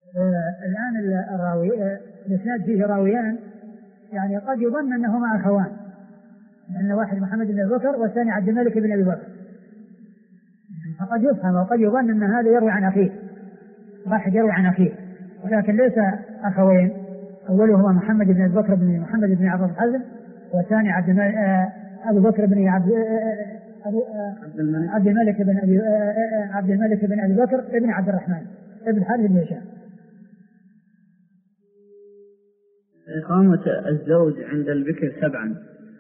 الآن الإسناد فيه راويان، يعني قد يظن أنهما أخوان، لأن واحد محمد بن أبي بكر والثاني عبد الملك بن أبي بكر، فقد يفهم وقد يظن أن هذا يروي عن أخيه، واحد يروي عن أخيه، ولكن ليس أخوين. أولهما محمد بن أبي بكر بن محمد بن عبد الحزم، والثاني أبو بكر بن عبد الملك بن أبي بكر ابن عبد الرحمن ابن الحارث بن هشام. إقامة الزوج عند البكر 7،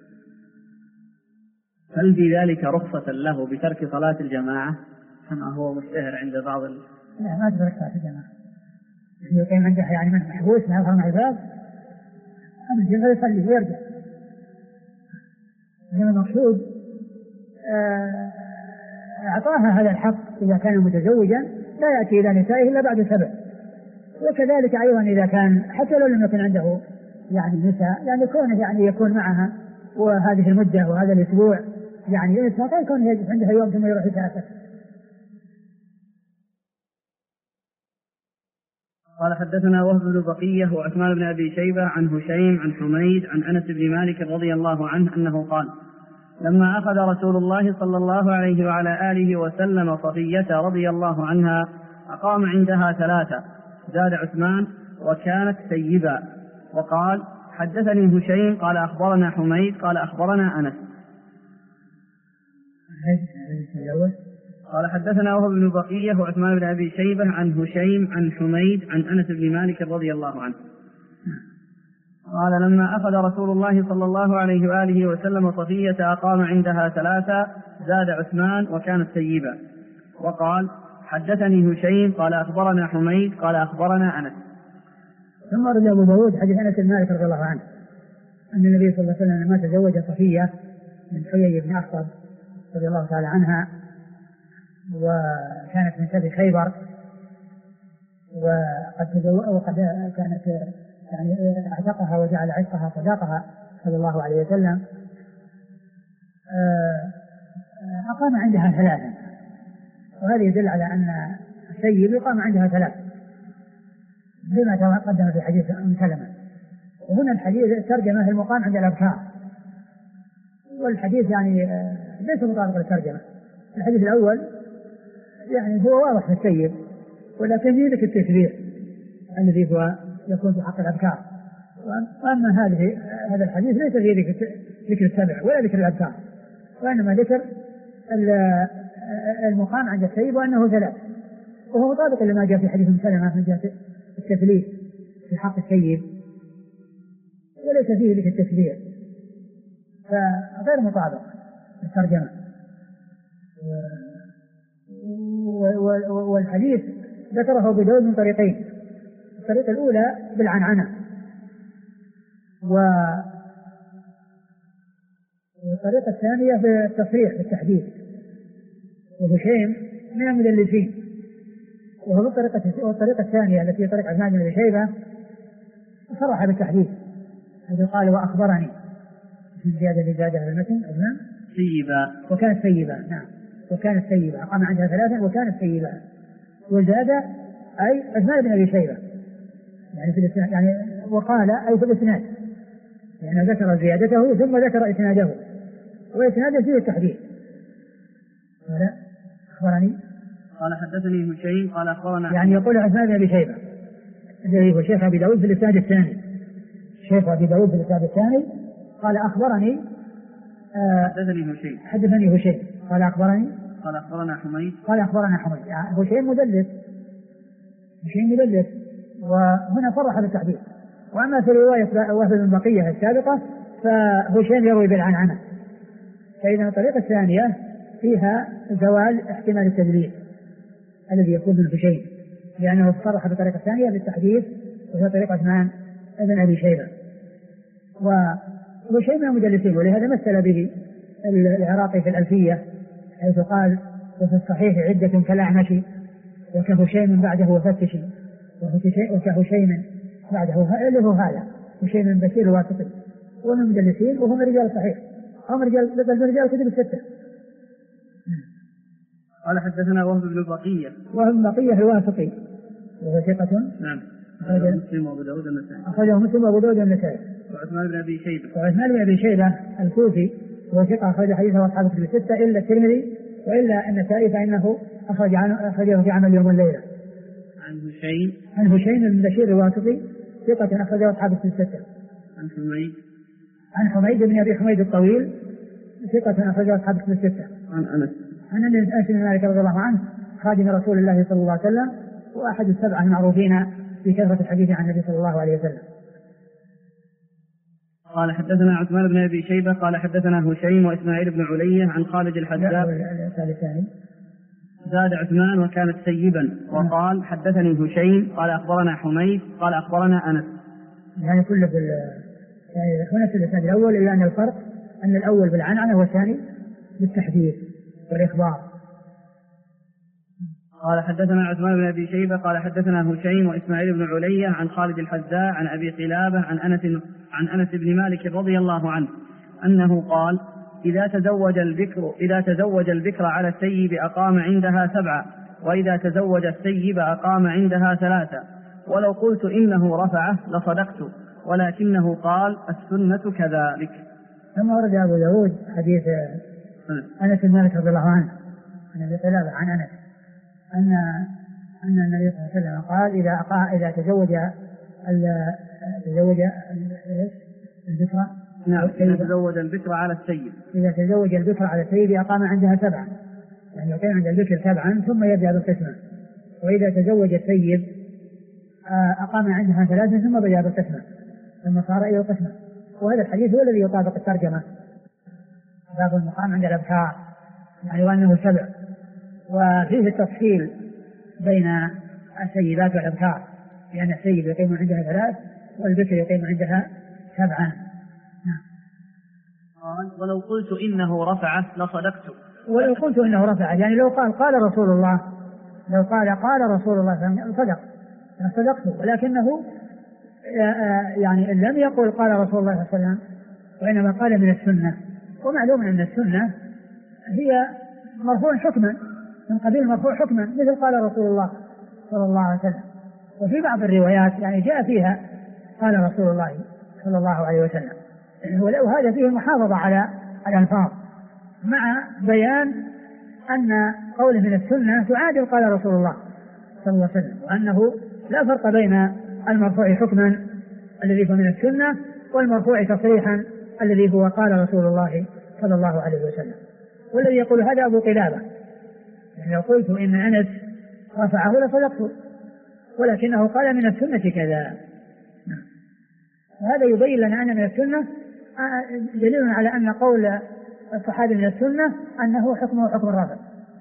هل في ذلك رخصة له بترك صلاة الجماعة كما هو مشتهر عند بعض لا، ما ترك صلاة الجماعة، يقيم عنده يعني من محبوس من أظهر العباد أما الجماعة يصلي ويرجع. المقصود أعطاها هذا الحق إذا كان متزوجا لا يأتي إلى نسائه إلا بعد 7، وكذلك أيضا إذا كان حتى لو لم يكن عنده يعني نساء، يعني كونه يعني يكون معها وهذه المدة وهذا الأسبوع يعني الإنسان يكون يجلس عندها يوم ثم يروح يتعافى. قال حدثنا وهب بن بقية وعثمان بن أبي شيبة عن هشيم عن حميد عن أنس بن مالك رضي الله عنه أنه قال: لما أخذ رسول الله صلى الله عليه وعلى آله وسلم صفية رضي الله عنها أقام عندها 3، زاد عثمان وكانت سيبا. وقال: حدثني هشيم قال أخبرنا حميد قال أخبرنا أنس. قال حدثنا وهب بن بقية وعثمان بن أبي شيبة عن هشيم عن حميد عن أنس بن مالك رضي الله عنه قال: لما أخذ رسول الله صلى الله عليه وآله وسلم صفية أقام عندها 3، زاد عثمان وكانت سيبا. وقال: حدثني هشيم قال أخبرنا حميد قال أخبرنا أنس. ثم رد أبو داود حديث أنس بن مالك رضي الله عنه أن النبي صلى الله عليه وسلم لما تزوج صفية من حيي بن أخطب رضي الله تعالى عنها، وكانت من سبي خيبر، وقد كانت يعني اعتقها وجعل عتقها صداقها صلى الله عليه وسلم، أقام عندها 3، وهذا يدل على أن السيد يقام عندها 3 بما تقدم في حديث أم سلمة. وهنا الحديث ترجمة المقام عند الأبكار، والحديث يعني ليس مطابق للترجمة. الحديث الأول يعني هو واضح في السيد، ولكن يذكر التشريع الذي هو يكون في حق الأبكار. وأما هذا الحديث ليس فيه ذكر 7 ولا ذكر الأبكار، وإنما ذكر المقام عند السيد وأنه 3، وهو مطابق لما جاء في حديث أم سلمة من جهة التثليث في حق السيد، وليس فيه ذكر التشريع، فغير مطابق للترجمة. والحديث ذكره أبو داود من طريقين: الطريقة الأولى بالعنعنة، والطريقة الثانية بالتصريح بالتحديث. وهشيم من المدلسين، وهو الطريقة الثانية التي طريقة عثمان بن أبي شيبة صرح بالتحديث، هذا قال: وأخبرني في زيادة في المتن عثمان سيبا وكانت سيبا. نعم، وكانت سيبا، أقام عندها 3 وكانت سيبا. وزاد أي عثمان بن أبي شيبة يعني في الإسناد، يعني وقال أي في الإسناد، يعني ذكر زيادته ثم ذكر إسناده، وإسناده فيه التحديث. قال: أخبرني قال حدثني هشيم قال أخبرنا، يعني يقول عثمان بن أبي شيبة الذي هو شيخ أبي داود في الإسناد الثاني، شيخ أبي داود في الإسناد الثاني قال: أخبرني حدثني هشيم قال أخبرني قال أخبرنا حميد قال أخبرنا حميد. يعني هشيم مدلس، وهنا صرح بالتحديث. وأما في رواية وهب بن بقية السابقة فهشيم يروي بالعنعنة، فإذا الطريقة الثانية فيها زوال احتمال التدليس الذي يكون من هشيم، لأنه صرح بالطريقة الثانية بالتحديث، وهي طريقة عثمان بن أبي شيبة. وهشيم من المدلسين، ولهذا مثل به العراقي في الألفية حيث قال: وفي الصحيح عدة كالأعمش وكهشيم بعده وفتشي، وكهشيم بعده اللي هو هذا هشيم بشير الواسطي، ومن المدلسين وهم رجال الصحيح، هم رجال كتب 6. قال حدثنا وهب بن بقية الواسطي وهو ثقة. نعم. أخرجه مسلم وأبو داود والنسائي. أخرجه مسلم وأبو داود والنسائي. وعثمان بن أبي شيبة. وعثمان بن أبي شيبة الكوفي وهو ثقة أخرج حديثه أصحاب الكتب الستة إلا الترمذي وإلا النسائي فإنه أخرجه في عمل يوم والليلة. عن هشيم بن بشير الواسطي ثقة أخرجه أصحاب الكتب الستة. عن حميد بن أبي حميد الطويل ثقة أخرجه أصحاب الكتب الستة. عن أنس بن مالك رضي الله عنه خادم رسول الله صلى الله عليه وسلم وأحد السبعة المعروفين بكثرة الحديث عن النبي صلى الله عليه وسلم. قال حدثنا عثمان بن أبي شيبة قال حدثنا هشيم وإسماعيل بن علية عن خالد الحذاء. زاد عثمان وكانت سيبا وقال حدثني هشيم قال أخبرنا حميد قال أخبرنا أنس. يعني كله يعني هنا في الإسناد الأول إلا أن الفرق أن الأول بالعنعنة والثاني بالتحديث والإخبار. قال حدثنا عثمان بن أبي شيبة قال حدثنا هشيم وإسماعيل بن علية عن خالد الحذاء عن أبي قلابة عن أنس بن مالك رضي الله عنه أنه قال إذا تزوج البكر على السيب أقام عندها 7 وإذا تزوج السيب أقام عندها 3 ولو قلت إنه رفعه لصدقت ولكنه قال السنة كذلك. ثم ورد أبو داود حديث أنس بن مالك رضي الله عنه عن أبي قلابة عن أنس أن النبي صلى الله عليه وسلم قال إذا تزوج البكر تزوج البكر على السيب إذا تزوج البكر على السيب أقام عندها 7 يعني يقيم عند البكر 7 ثم يبدأ بالقسمة وإذا تزوج السيب أقام عندها 3 ثم بدأ بالقسمة ثم صار إلى القسمة. وهذا الحديث هو الذي يطابق الترجمة باب المقام عند الأبكار يعني وأنه 7 وفيه التفصيل بين السيبات والأبكار لأن السيب يقيم عندها 3 والبكر يقيم عندها 7. ولو قلت إنه رفعه لصدقت. ولو قلت إنه رفعه يعني لو قال رسول الله قال رسول الله صدقت ولكنه يعني لم يقل قال رسول الله صلى الله عليه وسلم وإنما قال من السنة. ومعلوم أن السنة هي مرفوع حكما من قبيل مرفوع حكما مثل قال رسول الله صلى الله عليه وسلم. وفي بعض الروايات يعني جاء فيها قال رسول الله صلى الله عليه وسلم وهذا فيه المحافظة على الألفاظ مع بيان أن قوله من السنة تعادل قال رسول الله صلى الله عليه وسلم وأنه لا فرق بين المرفوع حكما الذي هو من السنة والمرفوع تصريحا الذي هو قال رسول الله صلى الله عليه وسلم. والذي يقول هذا أبو قلابة يعني لو قلت إن أنس رفعه لصدقت ولكنه قال من السنة كذا. هذا يبين لنا أن من السنة دليل على أن قول الصحابي من السنة أنه حكمه حكم الرفع.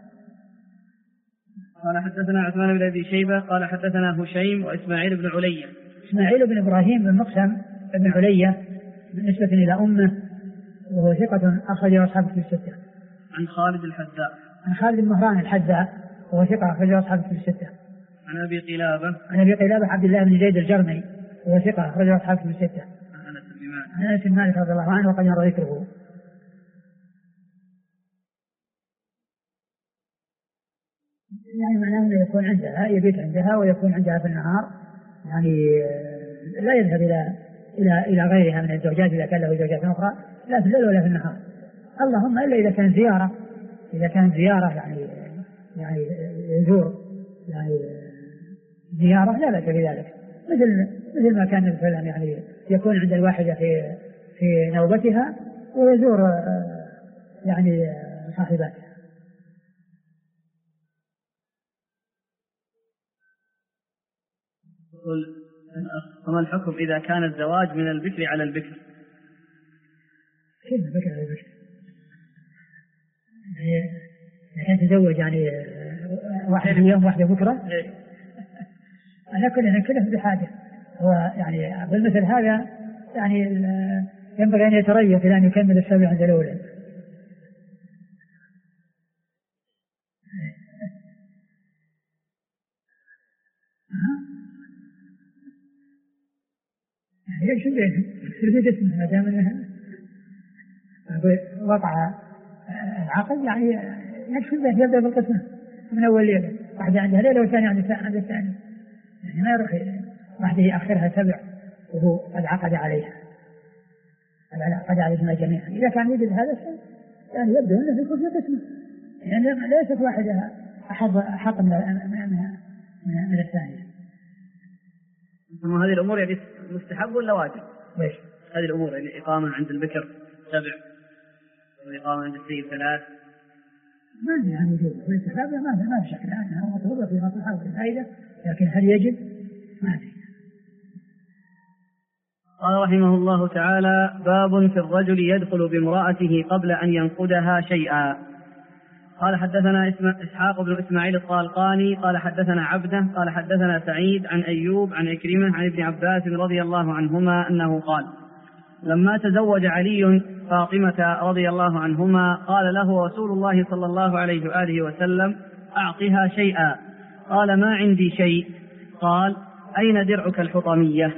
قال حدثنا عثمان بن أبي شيبة قال حدثنا هشيم وإسماعيل بن علية. إسماعيل بن إبراهيم بن مقسم بن علية بالنسبة إلى أمه وهو ثقة أخرجه أصحاب الكتب الستة. عن خالد الحذاء. عن خالد بن مهران الحذاء وهو ثقة أخرجه أصحاب الكتب الستة. عن أبي قلابة. عن أبي قلابة عبد الله بن زيد الجرمي وهو ثقة أخرجه أصحاب الكتب الستة. عن أنس بن مالك رضي الله عنه وقد مر ذكره. يعني معناه أنه يكون عندها يبيت عندها ويكون عندها في النهار يعني لا يذهب إلى غيرها من الزوجات إذا كان له زوجات أخرى لا في الليل ولا في النهار اللهم إلا إذا كان زيارة يعني يزور يعني زيارة لا بأس بذلك مثل ما كان مثلا يعني يكون عند الواحدة في نوبتها ويزور يعني صاحباتها. وما الحكم إذا كان الزواج من البكر على البكر؟ كيف البكر على البكر؟ يعني تزوج يعني واحد اليوم واحدة بكرة على كله بحاجة. هو يعني بالمثل هذا يعني ينبغي أن يتريث إلى أن يكمل 7 عند الأولى. شو بيه اسمه ما دام انه وقع العقد يعني يكفي به يبدأ بالقسمة من أول ليلة واحدة عندها ليلة والثانية عند الثاني. يعني ما يروح وحده يأخرها 7 وهو قد عقد عليها، قد عليهما جميعا. إذا كان يوجد هذا الشيء يعني يبدو أنه يكون في قسمه، يعني ليست واحدة أحق من الثانية. ثم هذه الأمور يعني مستحب ولا واجب؟ ليش؟ هذه الأمور يعني إقامة عند البكر 7 وإقامة عند السيد 3 ما يعني يجوز الاستحباب ما في شك أنها مطلوبة في مصلحة وفي فائدة، لكن هل يجب؟ ما أدري. قال رحمه الله تعالى: باب في الرجل يدخل بامرأته قبل أن ينقدها شيئا. قال حدثنا إسحاق بن إسماعيل الطالقاني قال حدثنا عبده قال حدثنا سعيد عن أيوب عن عكرمة عن ابن عباس رضي الله عنهما أنه قال: لما تزوج علي فاطمة رضي الله عنهما قال له رسول الله صلى الله عليه وآله وسلم: أعطها شيئا. قال: ما عندي شيء. قال: أين درعك الحطمية؟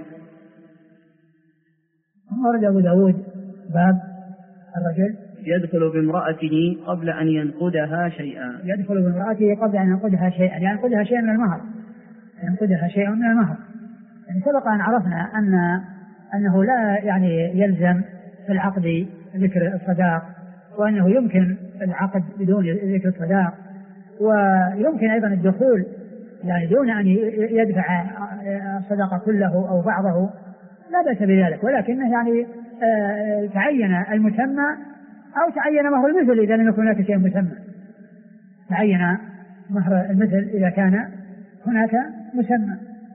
ورد أبو داود باب الرجل يدخل بامرأته قبل أن ينقدها شيئا. يدخل بامرأته قبل أن ينقدها شيئا، يعني ينقدها شيئا من المهر، ينقدها شيئا من المهر. يعني سبق أن عرفنا أنه لا يعني يلزم في العقد ذكر الصداق، وأنه يمكن العقد بدون ذكر الصداق، ويمكن أيضا الدخول يعني دون أن يدفع الصداقة كله أو بعضه، لا بأس بذلك، ولكنه يعني تعين المسمى أو تعين مهر المثل إذا لم يكن هناك شيء مسمى، تعين مهر المثل إذا كان هناك مسمى.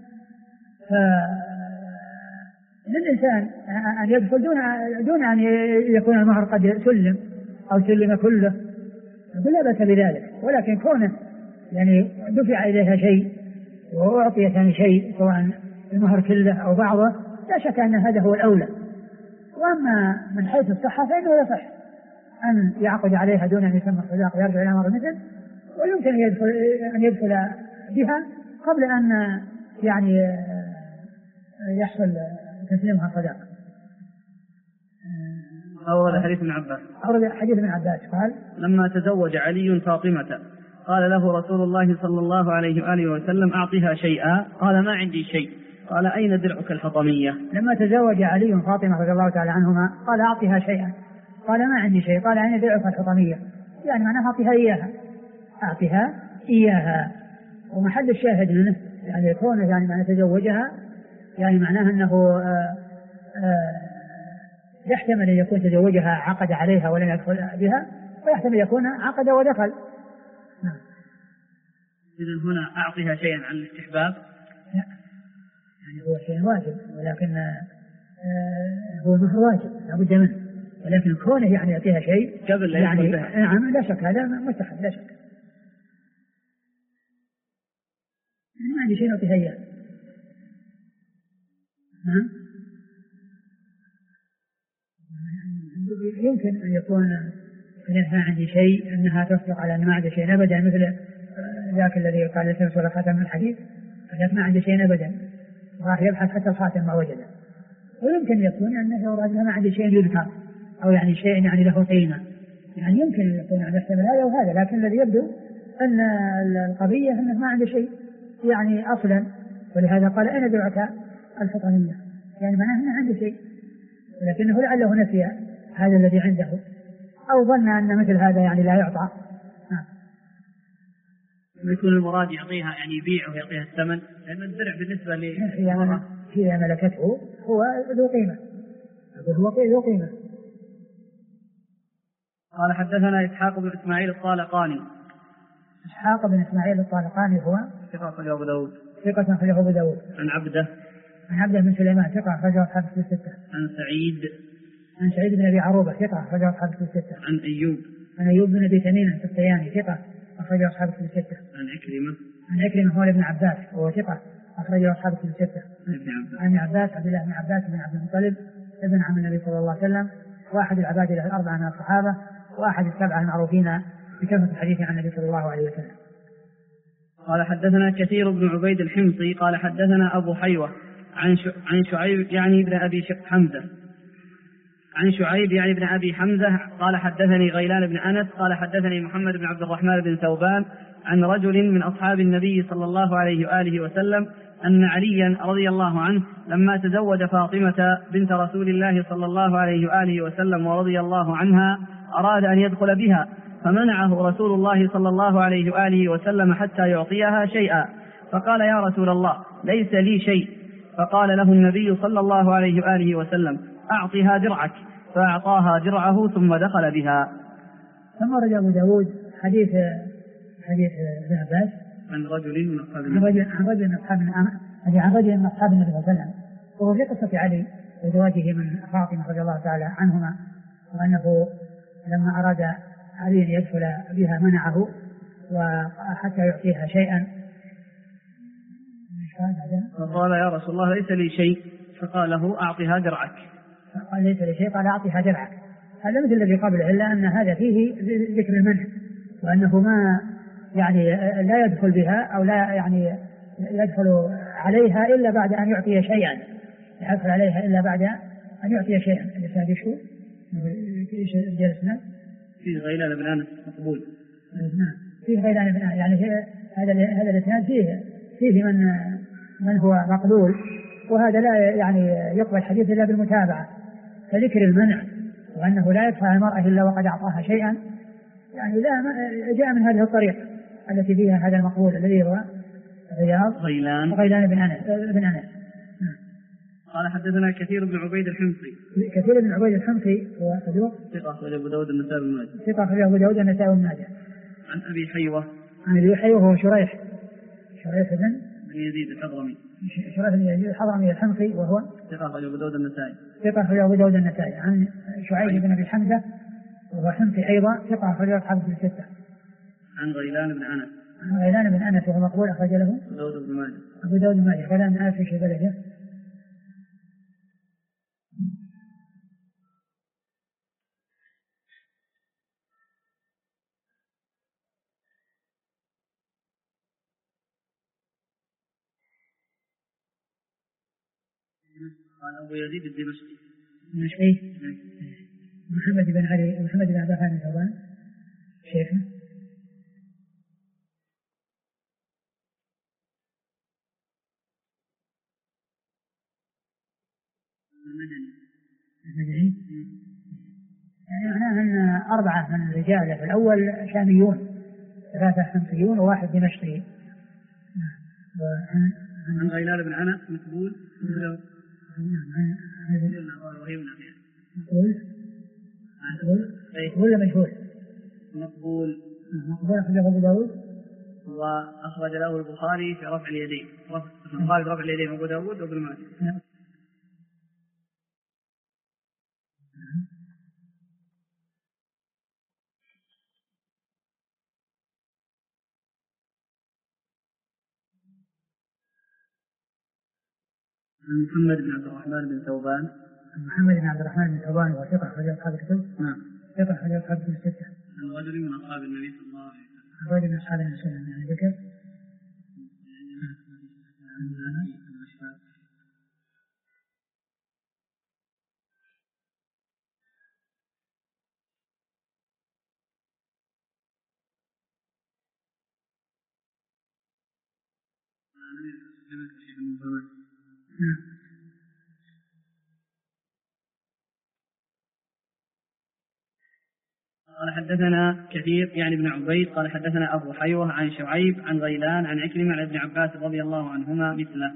فللإنسان أن يدخل دون أن يكون المهر قد سلم أو سلم كله، لا بأس بذلك، ولكن كونه يعني دفع إليها شيء وأعطي ثاني شيء سواء المهر كله أو بعضه، لا شك أن هذا هو الأولى. وأما من حيث الصحة فإنه يصح أن يعقد عليها دون أن يسمى الصداق ويرجع إلى مهر المثل، ويمكن أن يدخل بها قبل أن يعني يحصل تسليمها صداق. أورد حديث ابن عباس. أورد حديث ابن عباس قال: لما تزوج علي فاطمة قال له رسول الله صلى الله عليه وآله وسلم: أعطها شيئا. قال: ما عندي شيء. قال: أين درعك الحطمية؟ لما تزوج علي فاطمة رضي الله تعالى عنهما قال: أعطها شيئا. قال: ما عندي شيء. قال: أين درعك الحطمية؟ يعني معناها أعطها إياها، أعطها إياها. ومحل الشاهد منه يعني يكون يعني معنى تزوجها يعني معناه أنه يحتمل أن يكون تزوجها عقد عليها ولم يدخل بها، ويحتمل يكون عقد ودخل. إذن هنا أعطها شيئا عن الاستحباب، يعني هو شيء واجب، ولكن هو مهر واجب لا بد منه، ولكن كونه يعني يعطيها شيء قبل لا يعني يدخل بها. نعم لا شك هذا مستحب لا شك. ما عندي شيء نعطيها إياه. يمكن أن يكون إنها عندي شيء أنها تصدق على أن ما عندي شيء أبدا، مثل ذاك الذي قال لتنس ولا خاتم من الحديث، قال ما عندي شيء أبدا راح يبحث حتى الخاتم ما وجده. ويمكن يكون أنه أراد ما عندي شيء يذكر أو يعني شيء يعني له قيمة، يعني يمكن أن يكون يعني يحتمل هذا وهذا، لكن الذي يبدو أن القضية أنه ما عنده شيء يعني أصلا، ولهذا قال: أين درعك الحطمية؟ يعني معناه أنه عنده شيء، ولكنه لعله نسي هذا الذي عنده أو ظن أن مثل هذا يعني لا يعطى. يكون المراد يعطيها يعني يبيعه ويعطيها الثمن، لأن الدرع بالنسبة للمرأة هي ملكته هو ذو قيمة، هو ذو قيمة. قال حدثنا إسحاق بن إسماعيل الطالقاني. إسحاق بن إسماعيل الطالقاني هو ثقة أخرجه أبو داود. ثقة أخرجه أبو داود. عن عبده بن سليمان ثقة أخرجه أصحاب الستة. عن سعيد بن أبي عروبة ثقة أخرجه أصحاب الستة. عن أيوب بن أبي تميم السختياني ثقة أخرجه أصحاب الستة. عن عكرمة هو ابن عباس وهو ثقة أخرجه أصحاب الستة. عن عباس عبد الله بن عباس بن عبد المطلب ابن عم النبي صلى الله عليه وسلم، واحد العباد الأربعة من الصحابة، وأحد السبعة المعروفين بكثرة الحديث عن النبي صلى الله عليه وسلم. قال حدثنا كثير بن عبيد الحمصي قال حدثنا أبو حيوة عن شعيب يعني بن أبي حمزة عن شعيب يعني بن أبي حمزة قال حدثني غيلان بن أنس قال حدثني محمد بن عبد الرحمن بن ثوبان عن رجل من أصحاب النبي صلى الله عليه وآله وسلم أن عليا رضي الله عنه لما تزوج فاطمة بنت رسول الله صلى الله عليه وآله وسلم ورضي الله عنها أراد أن يدخل بها، فمنعه رسول الله صلى الله عليه وآله وسلم حتى يعطيها شيئا، فقال: يا رسول الله ليس لي شيء. فقال له النبي صلى الله عليه وآله وسلم: أعطها درعك، فأعطاها درعه ثم دخل بها. ثم ورد أبو داود حديث ابن عباس عن رجل من أصحاب النبي صلى الله عليه وسلم، وهو في قصة علي وزواجه من فاطمة رضي الله تعالى عنهما، وأنه لما أراد علي أن يدخل بها منعه وحتى يعطيها شيئا، فقال: يا رسول الله ليس لي شيء. فقال له: أعطها درعك. قال: ليس لي شيء. قال: أعطها درعك. هذا مثل الذي قبله، إلا أن هذا فيه ذكر المنع، وأنه ما يعني لا يدخل بها أو لا يعني يدخل عليها إلا بعد أن يعطي شيئا، يدخل عليها إلا بعد أن يعطي شيئا. هذا شو؟ إيش جلسنا؟ فيه غيلان بن أنس مقبول. نعم، فيه غيلان بن أنس، يعني هذا الإسناد فيه من هو مقبول، وهذا لا يعني يقبل الحديث إلا بالمتابعة، كذكر المنع، وأنه لا يدفع المرأة إلا وقد أعطاها شيئا، يعني لا جاء من هذه الطريقة التي فيها هذا المقبول الذي هو غيلان بن أنس. قال: حدثنا كثير بن عبيد الحمصي. كثير بن عبيد الحمصي هو صدوق، ثقة أخرج أبو داود النسائي بن ماجه. ثقة أخرج أبو داود النسائي بن ماجه. عن أبي حيوة. عن أبي حيوة هو شريح بن يزيد الحضرمي. شريح بن يزيد الحضرمي الحمصي، وهو ثقة أخرج أبو داود النسائي. ثقة أخرج أبو داود النسائي. عن شعيب بن أبي حمزة وهو حمصي أيضا، ثقة أخرج أصحاب الستة. عن غيلان بن أنس. عن غيلان بن أنس وهو مقبول، أخرج له أبو داود بن ماجه. غيلان بن أنس في شيء بلده؟ قال أبو يزيد الدمشقي. محمد بن علي محمد بن عبد الرحمن بن ثوبان شيخه. المدني. يعني معناه أن 4 من الرجال في الأول شاميون، 3 حمصيون وواحد دمشقي. عن غيلان بن أنس مقبول. ولا مجهول؟ مقبول أخرجه أبو داود، وأخرج له البخاري في رفع اليدين. البخاري في رفع اليدين أبو داود وابن ماجه. محمد بن عبد الرحمن بن ثوبان. محمد بن عبد الرحمن بن ثوبان وثقة أخرج أصحاب الكتب. نعم. ثقة أخرج أصحاب الكتب الستة. عن رجل من أصحاب النبي صلى الله عليه وسلم. رجل من أصحاب النبي صلى الله عليه وسلم. قال: حدثنا كثير يعني ابن عبيد قال: حدثنا أبو حيوة عن شعيب عن غيلان عن عكرمة عن ابن عباس رضي الله عنهما مثله.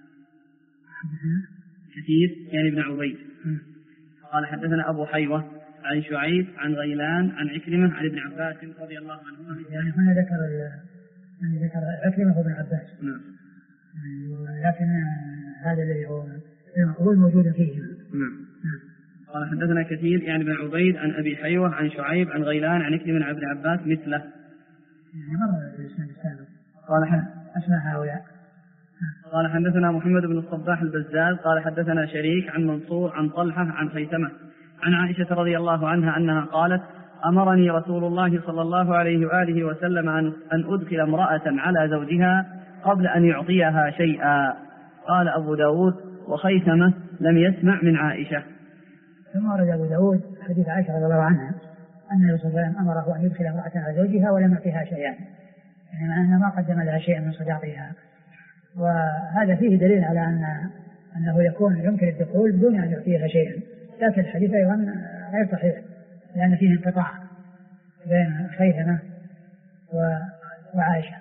كثير يعني ابن عبيد قال: حدثنا أبو حيوة عن شعيب عن غيلان عن عكرمة عن ابن عباس رضي الله عنهما. يعني هنا ذكر عكرمة وابن عباس. نعم. لكن هذا الذي هو المقبول موجود فيه. نعم. قال: حدثنا كثير يعني ابن عبيد عن أبي حيوة عن شعيب عن غيلان عن عكرمة عن ابن عباس مثله. يعني مرة الإسناد السابق. قال: أسمع هؤلاء. قال: حدثنا محمد بن الصباح البزاز قال: حدثنا شريك عن منصور عن طلحة عن خيثمة عن عائشة رضي الله عنها أنها قالت: أمرني رسول الله صلى الله عليه وآله وسلم أن أدخل امرأة على زوجها قبل أن يعطيها شيئا. قال أبو داود: وخيثمة لم يسمع من عائشة. ثم ورد أبو داود حديث عائشة رضي الله عنها أن النبي صلى الله عليه وسلم أمره أن يدخل امرأة على زوجها ولم يعطيها شيئا، يعني أنه ما قدم لها شيئا من صداقها وهذا فيه دليل على أنه يمكن الدخول بدون أن يعطيها شيئا، لكن الحديث أيضا غير صحيح لأن فيه انقطاع بين خيثمة وعائشة.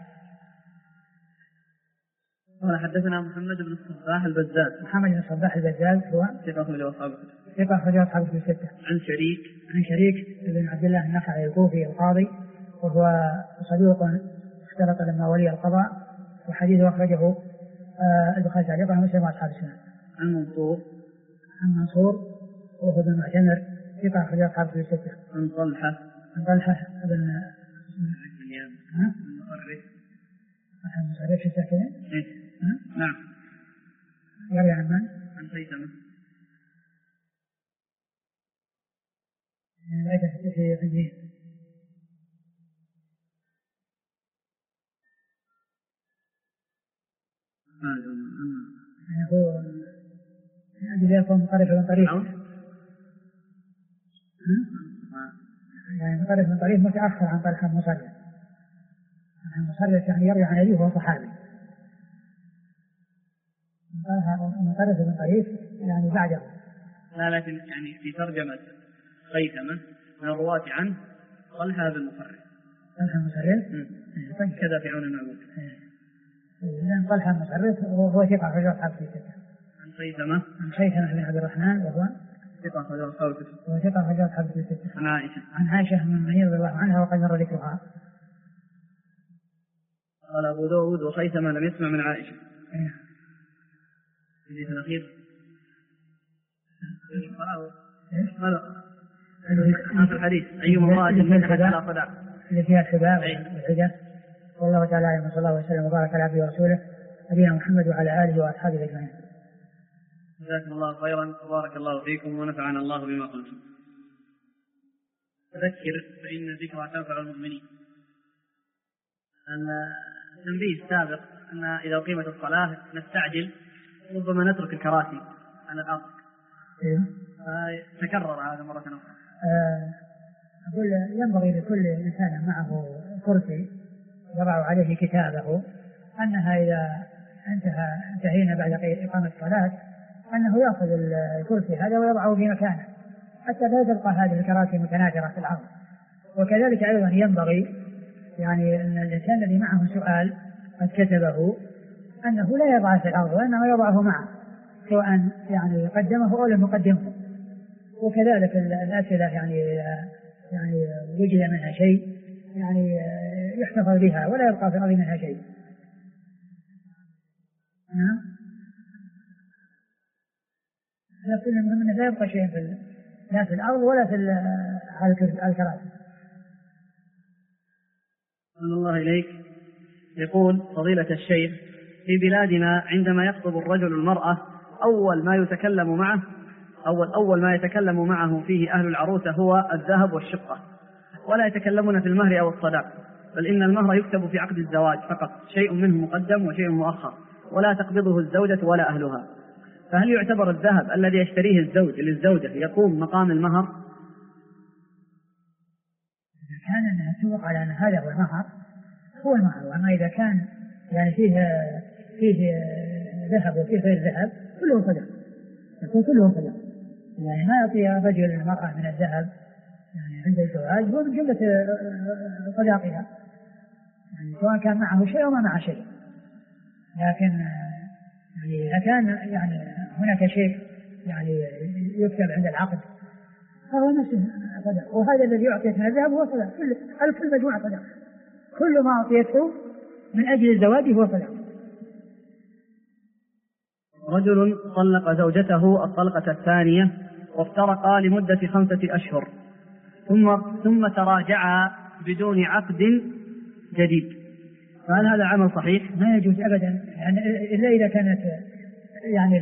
قال حدثنا محمد بن الصباح البزاز. محمد بن الصباح البزاز هو ثقة أخرجه أصحاب الكتب الستة. عن شريك بن عبد الله النخعي الكوفي القاضي، وهو صدوق اختلط لما ولي القضاء، وحديثه أخرجه البخاري تعليقا ومسلم وأصحاب السنن. عن منصور وهو بن معتمر ثقة أخرجه أصحاب الكتب الستة. عن طلحة بن المصرف في السكنة. نعم. يروي عن من؟ عن خيثمة. في قديم. هو الذي يكون مقرب من طريق. يعني مقرب من طريق متأخر عن طريق المصرف. المصرف يعني يروي عن أبيه وهو صحابي. مقرب من طريق يعني بعده. لا لكن يعني في ترجمة خيثمة من الرواة عنه طلحة بن مصرف. طلحة المصرف. كذا في عون المعبود. لأن طلحة المصرف هو ثقة أخرجه أصحاب الكتب. عن خيثمة بن عبد الرحمن وهو ثقة أخرجه أصحاب الكتب. وثقة أخرجه أصحاب الكتب. عن عائشة رضي الله عنها وقد مر ذكرها. قال أبو داود وخيثمة لم يسمع من عائشة. الحديث الأخير هذا الحديث أي امرأة نكحت على صداق اللي فيها الخباء والحجة. والله تعالى أعلم، صلى الله وسلم وبارك على عبده ورسوله نبينا محمد وعلى آله وأصحابه أجمعين. جزاكم الله خيرا وبارك الله فيكم ونفعنا الله بما قلتم. تذكر فإن الذكرى تنفع المؤمنين. التنبيه السابق أن إذا قيمت الصلاة نستعجل ربما نترك الكراسي على الأرض. تكرر هذا مرة أخرى. أقول ينبغي لكل إنسان معه كرسي يضع عليه كتابه أنها إذا انتهينا بعد إقامة الصلاة أنه يأخذ الكرسي هذا ويضعه في مكانه حتى لا تبقى هذه الكراسي متناثرة في الأرض. وكذلك أيضا ينبغي يعني أن الإنسان الذي معه سؤال قد كتبه أنه لا يضعه في الأرض وإنما يضعه معه سواء يعني قدمه أو لم يقدمه. وكذلك الأسئلة يعني وجد منها شيء يعني يحتفظ بها ولا يبقى في الأرض منها شيء. لكن المهم لا يبقى شيء لا في الأرض ولا في الكراسي. الله إليك. يقول فضيلة الشيخ في بلادنا عندما يخطب الرجل المرأة أول ما يتكلم معه فيه أهل العروسة هو الذهب والشقة، ولا يتكلمون في المهر أو الصداق، بل إن المهر يكتب في عقد الزواج فقط، شيء منه مقدم وشيء مؤخر، ولا تقبضه الزوجة ولا أهلها. فهل يعتبر الذهب الذي يشتريه الزوج للزوجة يقوم مقام المهر؟ إذا كان أنها توقع على أن هذا هو المهر هو المهر. وأما إذا كان يعني فيه ذهب وفيه غير ذهب كله صدق، يكون كله صدق. يعني ما يعطي رجل المرأة من الذهب يعني عند الزواج هو من جملة صداقها، يعني سواء كان معه شيء أو ما معه شيء. لكن يعني إذا كان يعني هناك شيء يعني يكتب عند العقد فهو نفسه صدق. وهذا الذي يعطيك من الذهب هو صدق، كل مجموعة صدق، كل ما أعطيته من أجل الزواج هو صدق. رجل طلق زوجته الطلقة الثانية وافترقا لمدة 5 أشهر ثم تراجعا بدون عقد جديد، فهل هذا عمل صحيح؟ ما يجوز أبدا، يعني إلا إذا كانت يعني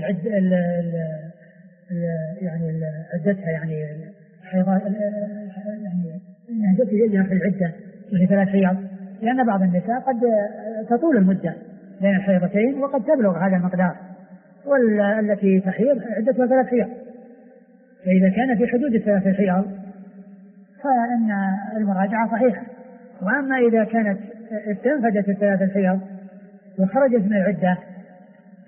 عدتها يعني حيضات يعني نهجتها في العدة في 3 حيض، لأن بعض النساء قد تطول المدة بين الحيضتين وقد تبلغ هذا المقدار، والتي تحيض عدتها 3 حيض. فإذا كان في حدود 3 حيض فإن المراجعة صحيحة. وأما إذا كانت استنفدت 3 حيض وخرجت من العدة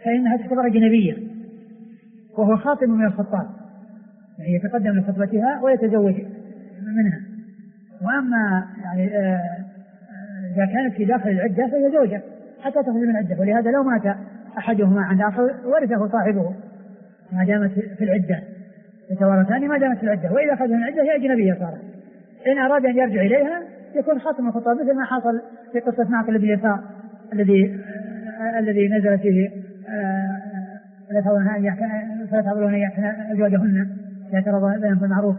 فإنها تعتبر أجنبية، وهو خاطب من الخطاب، يعني يتقدم لخطبتها ويتزوج منها. وأما يعني إذا كانت في داخل العدة فهي زوجة حتى تخرج من العدة، ولهذا لو مات أحدهما عن آخر ورثه صاحبه ما دامت في العدة، يتوارثان ما دامت في العدة، وإذا خرج من العدة هي أجنبية صارت. إن أراد أن يرجع إليها يكون خاتم الخطاب، مثل ما حصل في قصة معقل بن يسار الذي نزل فيه فلا تحضرون أن يحسن أزواجهن يترضى بينهم بالمعروف،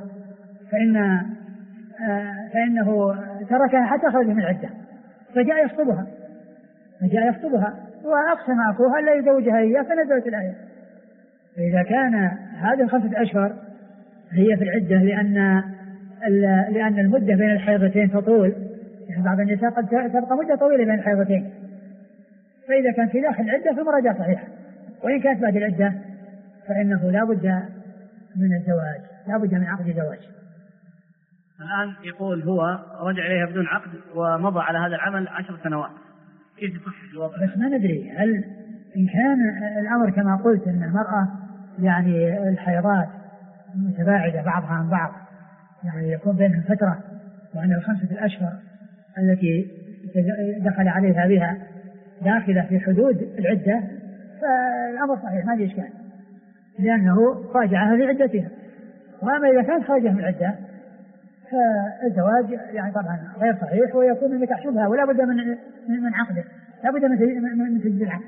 فإنه تركها حتى خرج من العدة فجاء يخطبها وأقسم أخوها لا يزوجها إياه فنزلت الآية. فإذا كان هذه 5 أشهر هي في العدة لأن المدة بين الحيضتين تطول، يعني بعض النساء قد تبقى مدة طويلة بين الحيضتين، فإذا كان في داخل العدة فالمراجعة صحيحة، وإن كانت بعد العدة فإنه لا بد من الزواج، لا بد من عقد زواج. الآن يقول هو رجع إليها بدون عقد ومضى على هذا العمل 10 سنوات، كيف يصح الوضع؟ بس ما ندري هل إن كان الأمر كما قلت أن المرأة يعني الحيضات متباعدة بعضها عن بعض، يعني يكون بينهم فترة، وأن 5 أشهر التي دخل عليها بها داخلة في حدود العدة، فالأمر صحيح ما في إشكال، لأنه راجعها في عدتها. وأما إذا كانت خارجة من العدة فالزواج يعني طبعا غير صحيح، ويكون النكاح شبهة ولا بد من عقده، لا بد من تجديد العقد.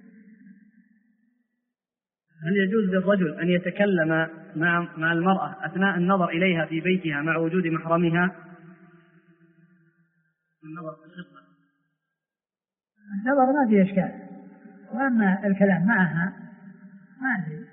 هل يجوز للرجل أن يتكلم مع المرأة أثناء النظر إليها في بيتها مع وجود محرمها؟ النظر ما فيه إشكال، وأما الكلام معها ما فيه.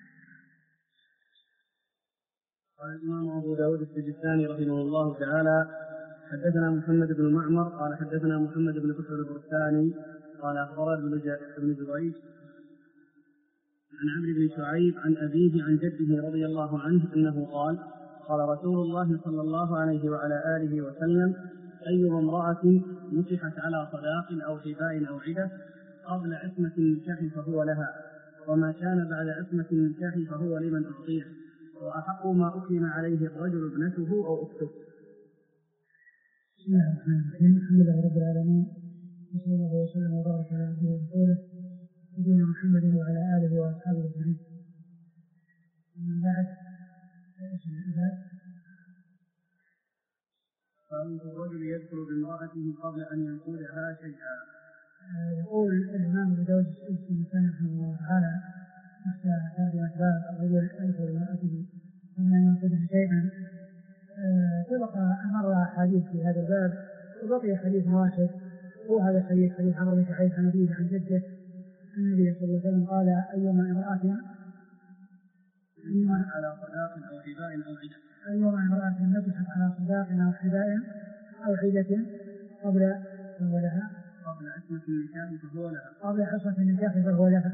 قال الإمام أبو داود السجستاني رحمه الله تعالى: حدثنا محمد بن معمر قال حدثنا محمد بن بكر البرساني قال أخبرنا ابن جريج عن عمرو بن شعيب عن أبيه عن جده رضي الله عنه أنه قال: قال رسول الله صلى الله عليه وعلى آله وسلم: أي امرأة نكحت على صداق أو حباء أو عدة قبل عصمة النكاح فهو لها، وما كان بعد عصمة النكاح فهو لمن أعطيه، وأحق ما أكرم عليه الرجل ابنته أو أخته. بسم الله الرحمن الرحيم، الحمد لله رب العالمين، وصلى الله وسلم وبارك على عبده ورسوله نبينا محمد وعلى آله وأصحابه أجمعين. أما بعد، فأنت الرجل يذكر بامرأته قبل أن ينقلها شيئا. يقول الإمام أبو داود السجستاني رحمه الله تعالى: نفس هذه الأسباب الرجل يذكر بامرأته قبل أن ينقلها شيئا. سبق أن مر حديث في هذا الباب، وبقي حديث واحد، هو هذا الحديث، حديث عمرو بن شعيب عن أبيه عن جده النبي صلى الله عليه وسلم قال: أيما امرأة على صداق أو حباء أو عدة، أيما امرأة نكحت على صداق أو حباء أو عدة قبل عصمة النكاح فهو لها، قبل عصمة النكاح فهو لها،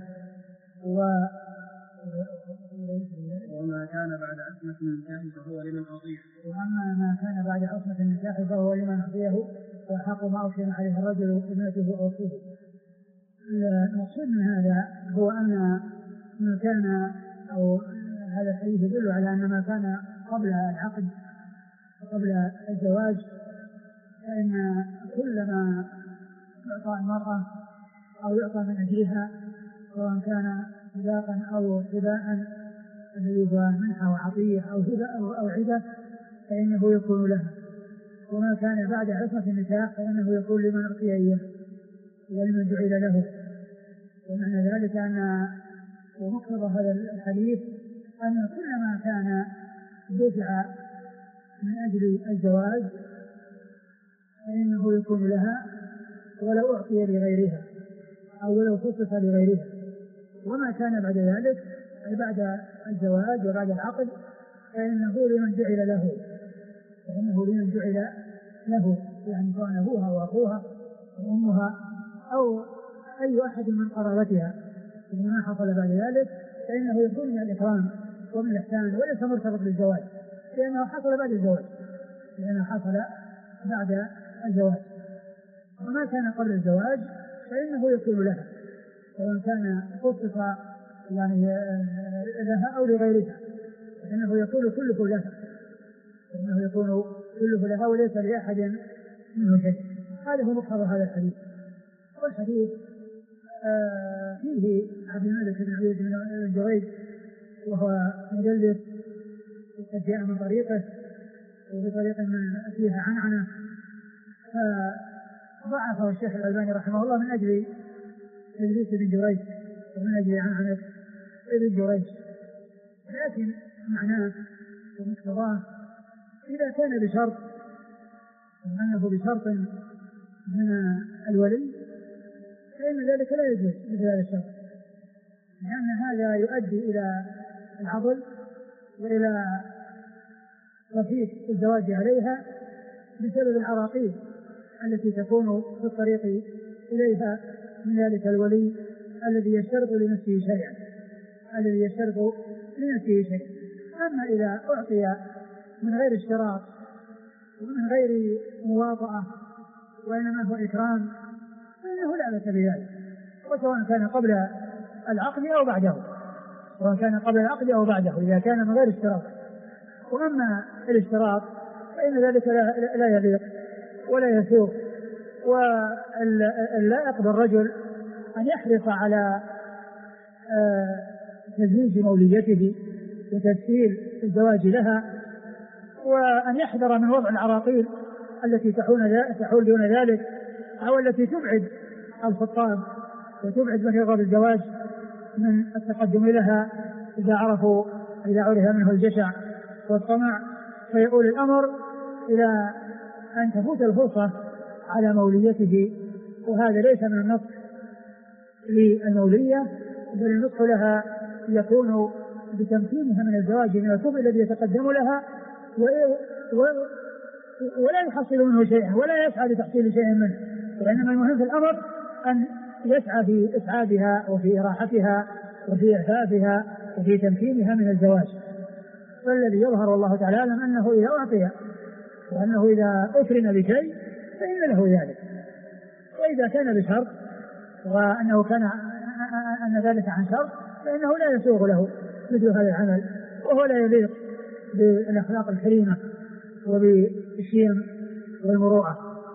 وما كان بعد عصمة النكاح فهو لمن أعطيه، وأما ما كان بعد عصمة النكاح فهو لمن أعطيه، وحق ما أكرم عليه الرجل ابنته أو أخته. المقصود من هذا هو أن ما كان، أو هذا الحديث يدل على أن ما كان قبل العقد وقبل الزواج فإن كل ما يعطى المرأة أو يعطى من أجلها، سواء كان صداقا أو حباء الذي هو منحة وعطية أو هبة أو عدة، فإنه يكون لها. وما كان بعد عصمة النكاح فإنه يكون لمن أعطي إياه ولمن جعل له. ومعنى ذلك أن ومقتضى هذا الحديث أن كل ما كان دفع من أجل الزواج فإنه يكون لها ولو أعطي لغيرها أو ولو خصص لغيرها. وما كان بعد ذلك أي بعد الزواج وبعد العقد فإنه لمن جعل له، يعني كان أبوها وأخوها وأمها أو أي أحد من قرابتها. وما حصل بعد ذلك فإنه يكون من الإكرام ومن الإحسان وليس مرتبط بالزواج، لأنه حصل بعد الزواج. وما كان قبل الزواج فإنه يكون لها، سواء كان خصص يعني لها أو لغيرها، فإنه يكون كله لها، إنه يكون كله لها وليس لأحد منه شيء. هذا هو مقتضى هذا الحديث. والحديث فيه عبد الملك بن عبيد بن جريج وهو مدلس وقد جاء من طريقه وبطريقة فيها عنعنة، فضعفه الشيخ الألباني رحمه الله من أجل تدليس ابن جريج ومن أجل عنعنة ابن جريج. لكن معناه ومقتضاه إذا كان بشرط أنه بشرط من الولي فإن ذلك لا يجوز مثل هذا الشرط، لأن هذا يؤدي إلى العضل وإلى رفيق الزواج عليها بسبب العراقيل التي تكون في الطريق إليها من ذلك الولي الذي يشترط لنفسه شيئا، الذي يشترط لنفسه شيئا. أما إذا أعطي من غير اشتراط ومن غير مواطأة وإنما هو إكرام فإنه لا بأس بذلك، وسواء كان قبل العقد أو بعده، سواء كان قبل العقد أو بعده إذا كان من غير اشتراط. وأما الاشتراط فإن ذلك لا يليق ولا يسوق، واللائق بالرجل أن يحرص على تزويج موليته وتسهيل الزواج لها، وأن يحذر من وضع العراقيل التي تحول دون ذلك أو التي تبعد الخطاب وتبعد من يرغب الزواج من التقدم لها إذا عرف منه الجشع والطمع، فيؤول الأمر إلى أن تفوت الفرصة على موليته. وهذا ليس من النصح للمولية، بل النصح لها يكون بتمكينها من الزواج من الكفء الذي يتقدم لها ولا يحصل منه شيئا ولا يسعى لتحصيل شيء منه، وإنما المهم في الأمر أن يسعى في إسعادها وفي إراحتها وفي إعفافها وفي تمكينها من الزواج. فالذي يظهر والله تعالى أعلم أنه إذا أعطي وأنه إذا أكرم بشيء فإن له ذلك، وإذا كان بشرط وأنه كان أن ذلك عن شرط فإنه لا يسوغ له مثل هذا العمل، وهو لا يليق بالأخلاق الكريمة وبالشيم والمروءة.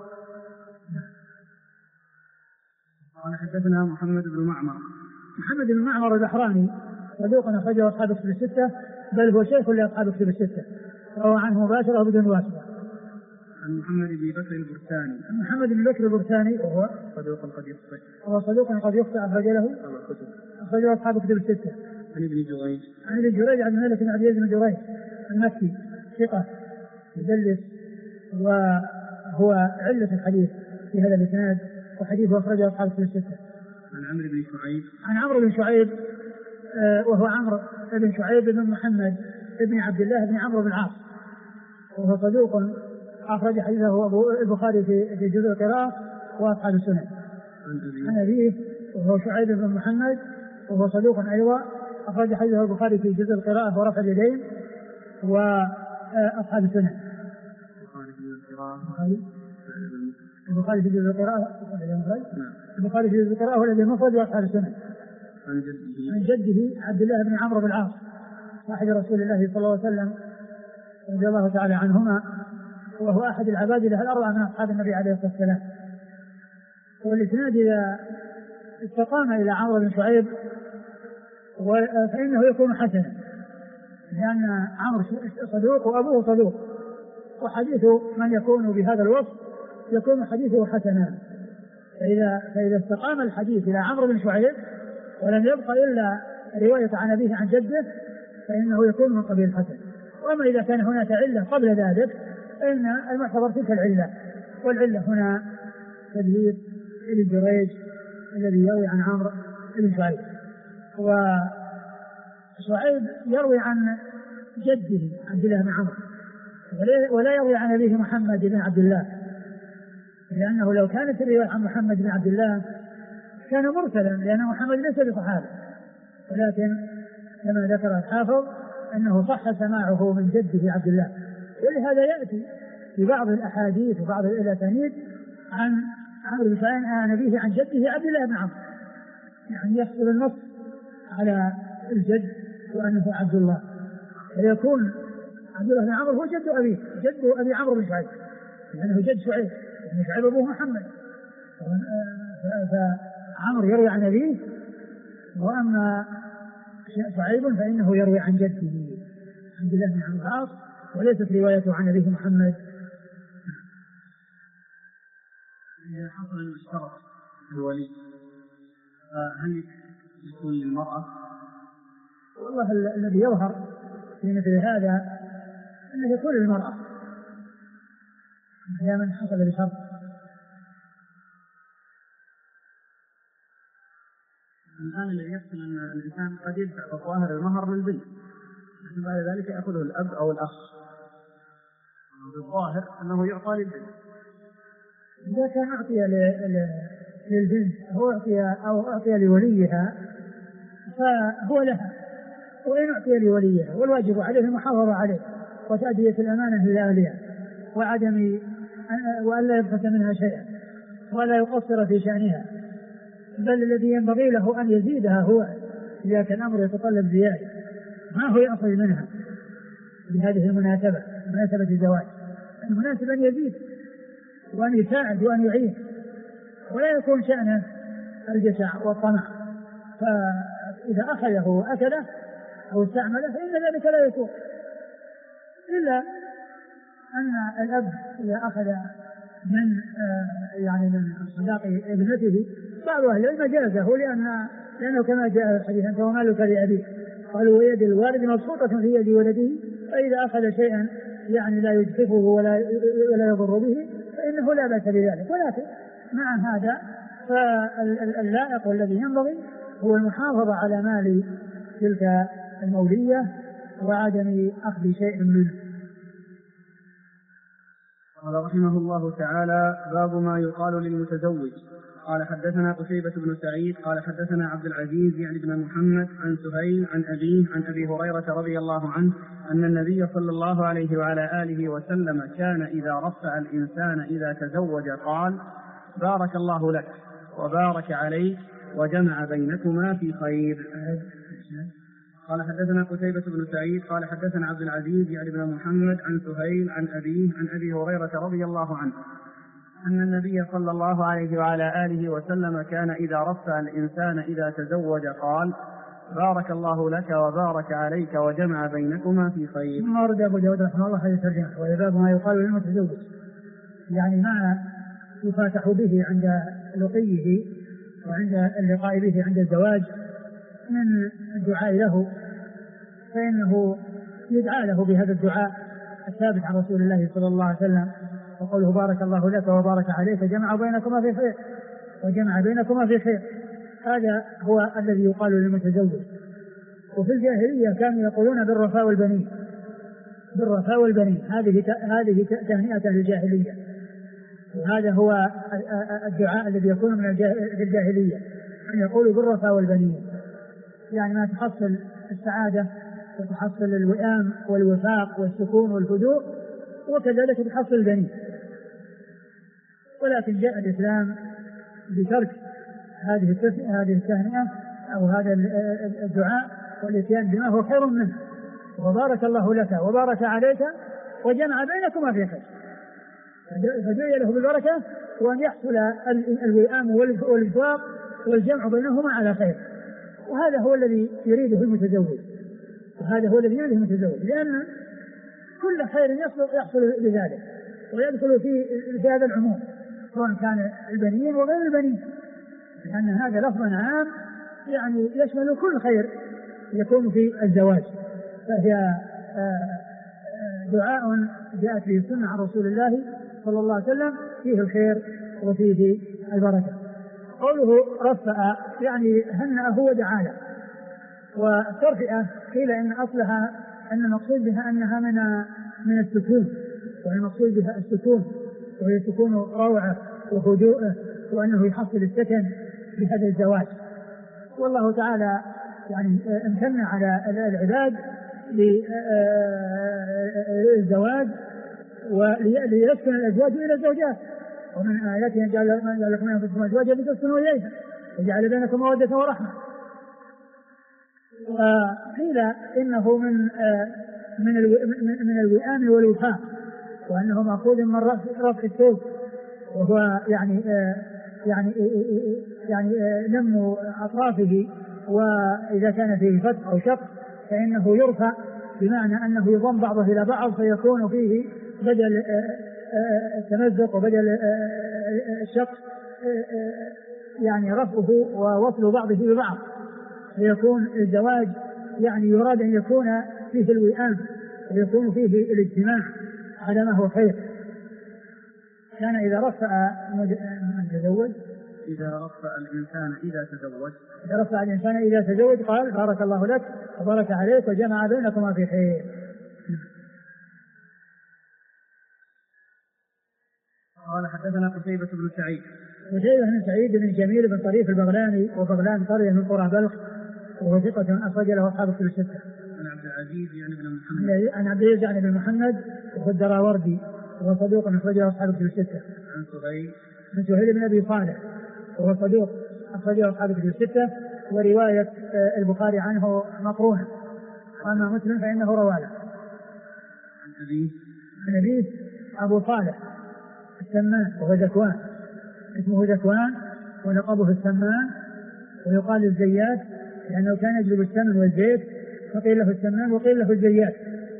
قال حدثنا محمد بن معمر البحراني صدوق أخرجه أصحاب الكتب الستة، بل هو شيخ لأصحاب الكتب الستة، روى عنه مباشرة وبدون واسطة. عن محمد بن بكر البرتاني وهو صدوق قد يخطئ أخرجه أصحاب الكتب الستة. عن ابن جريج عبد الملك بن عبد بن جريج المكي ثقة مدلس، وهو علة الحديث في هذا الإسناد، وحديثه أخرجه أصحاب الكتب الستة. عن عمرو بن شعيب وهو عمرو بن شعيب بن محمد بن عبد الله بن عمرو بن العاص، وهو صدوق أخرج حديثه البخاري في جزء القراءة وأصحاب السنن. عن أبيه وهو شعيب بن محمد وهو صدوق أيضا أخرج حديثه البخاري في جزء القراءة ورفع اليدين وأصحاب السنن. البخاري في جزء القراءة هو الذي المفرد وأصحاب السنن. عن جده عبد الله بن عمرو بن العاص صاحب رسول الله صلى الله عليه وسلم رضي الله تعالى عنهما، وهو أحد العبادلة الأربعة من أصحاب النبي عليه الصلاة والسلام. والإسناد إذا استقام إلى عمرو بن شعيب فإنه يكون حسنا، لأن عمرو صدوق وأبوه صدوق، وحديث من يكون بهذا الوصف يكون حديثه حسنا. فإذا استقام الحديث إلى عمرو بن شعيب ولم يبقى إلا رواية عن أبيه عن جده فإنه يكون من قبيل الحسن. وأما إذا كان هناك علة قبل ذلك فإن المعتبر تلك العلة، والعلة هنا تدليس ابن جريج الذي يروي عن عمرو بن شعيب، وشعيب يروي عن جده عبد الله بن عمرو ولا يروي عن أبيه محمد بن عبد الله، لأنه لو كانت الرواية عن محمد بن عبد الله كان مرسلا، لأن محمد ليس بصحابة، ولكن كما ذكر الحافظ أنه صح سماعه من جده عبد الله. ولهذا يأتي في بعض الأحاديث وبعض الأسانيد عن عمرو بن شعيب عن أبيه عن جده عبد الله بن عمرو، يعني يحصل النص على الجد وأنه عبد الله، فيكون عبد الله بن عمرو هو جد أبيه، جد أبي عمرو بن شعيب، لأنه جد شعيب، يعني شعيب أبوه محمد، فعمرو يروي عن أبيه، وأما شعيب فإنه يروي عن جده عبد الله بن عمرو العاص، وليست روايته عن أبيه محمد. إذا حصل المشترك الولي هل يكون للمرأة؟ والله الذي يظهر في مثل هذا أنه يكون للمرأة إذا من حصل بشرط. الآن اللي يحصل أن الإنسان قد يدفع بظاهر المهر للبنت، لكن بعد ذلك يأخذه الأب أو الأخ، بالظاهر أنه يعطى للبنت. إذا كان أعطي للبنت أو أعطي لوليها فهو لها، وإن أعطي لوليها والواجب عليه المحافظة عليه وتأدية الأمانة إلى أهلها وألا يبخس منها شيئا ولا يقصر في شأنها، بل الذي ينبغي له أن يزيدها هو إذا كان الأمر يتطلب زيادة، ما هو يأخذ منها بهذه المناسبة، مناسبة الزواج. المناسب أن يزيد وأن يساعد وأن يعين، ولا يكون شأنه الجشع والطمع، فإذا أخذه وأكله أو استعمله فإن ذلك لا يكون، إلا أن الأب إذا أخذ من من صداق ابنته بعض أهل العلم جازه، لأنه كما جاء الحديث أنت ومالك لأبيك، قالوا ويد الوالد مبسوطة في يد ولده، فإذا أخذ شيئا لا يجحفه ولا يضر به فإنه لا بأس بذلك. ولكن مع هذا فاللائق والذي ينبغي هو المحافظة على مال تلك المولية وعدم أخذ شيء منه. قال رحمه الله تعالى: باب ما يقال للمتزوج. قال حدثنا قتيبة بن سعيد قال حدثنا عبد العزيز يعني بن محمد عن سهيل عن أبيه عن أبي هريرة رضي الله عنه أن النبي صلى الله عليه وعلى آله وسلم كان إذا رفع الإنسان إذا تزوج قال: بارك الله لك وبارك عليك وجمع بينكما في خير. قال حدثنا قتيبة بن سعيد قال حدثنا عبد العزيز يعني بن محمد عن سهيل عن أبيه عن أبي هريرة رضي الله عنه أن النبي صلى الله عليه وعلى آله وسلم كان إذا رفع الإنسان إذا تزوج قال: بارك الله لك وبارك عليك وجمع بينكما في خير. ثم ورد أبو داود رحمه الله هذه الترجمة: وباب ما يقال للمتزوج، يعني ما يفاتح به عند لقيه وعند اللقاء به عند الزواج من الدعاء له، فإنه يدعى له بهذا الدعاء الثابت عن رسول الله صلى الله عليه وسلم، وقوله بارك الله لك وبارك عليك جمع بينكما في خير وجمع بينكما في خير. هذا هو الذي يقال للمتزوج. وفي الجاهلية كانوا يقولون بالرفاء والبنين، بالرفاء والبنين، هذه تهنئة للجاهلية، وهذا هو الدعاء الذي يكون من الجاهلية، أن يقولوا بالرفاء والبنين، يعني ما تحصل السعادة وتحصل الوئام والوفاق والسكون والهدوء، وكذلك تحصل البنين. ولكن جاء الإسلام بترك هذه التهنئة أو هذا الدعاء والإتيان بما هو خير منه، وبارك الله لك وبارك عليك وجمع بينكما في خير، فدعي له بالبركة وأن يحصل الوئام والوفاق والجمع بينهما على خير. وهذا هو الذي يريده المتزوج، لأن كل خير يحصل بذلك ويدخل في هذا العموم، سواء كان البنين وغير البنين، لأن هذا لفظ عام يعني يشمل كل خير يكون في الزواج. فهي دعاء جاءت به السنة عن رسول الله صلى الله عليه وسلم فيه الخير وفيه البركة. قوله رفأ يعني هنأه ودعا له، والترفئة قيل إن أصلها أن المقصود بها أنها من السكون، والمقصود بها السكون، وهي سكون روعة وهدوءه، وأنه يحصل السكن بهذا الزواج. والله تعالى يعني امتن على العباد للزواج وليسكن الأزواج إلى الزوجات، ومن آياته أن جعل لكم من أنفسكم أزواجا لتسكنوا إليها وجعل بينكم مودة ورحمة. وقيل إنه من الوئام والوفاق، وأنه مأخوذ من رفع الثوب، وهو يعني نمو أطرافه، وإذا كان فيه فتح أو شق فإنه يرفع، بمعنى أنه يضم بعضه إلى بعض فيكون فيه بدل التمزق وبدل الشق يعني رفعه ووصل بعضه ببعض، فيكون الزواج يعني يراد أن يكون فيه الوئام ويكون فيه الاجتماع على ما هو خير. كان إذا رفع المتزوج إذا رفع الإنسان إذا تزوج قال بارك الله لك وبارك عليك وجمع بينكما في خير. قال حدثنا قتيبة بن سعيد بن جميل بن طريف البغلاني، وبغلان قرية من قرى بلخ، وهو ثقة أخرج له أصحاب الكتب الستة. عن عبد العزيز يعني بن محمد والدراوردي، وهو صدوق أخرج له أصحاب الكتب الستة. عن سهيل بن أبي صالح وهو صدوق أخرج له أصحاب الكتب الستة، ورواية البخاري عنه مقرونة، وأما مسلم فإنه رواله. عن أبيه أبو صالح السمان وهو ذكوان، اسمه ذكوان ولقبه السمان، ويقال الزيات لأنه كان يجلب السمن والزيت، فقيل له السمان وقيل له الزيات،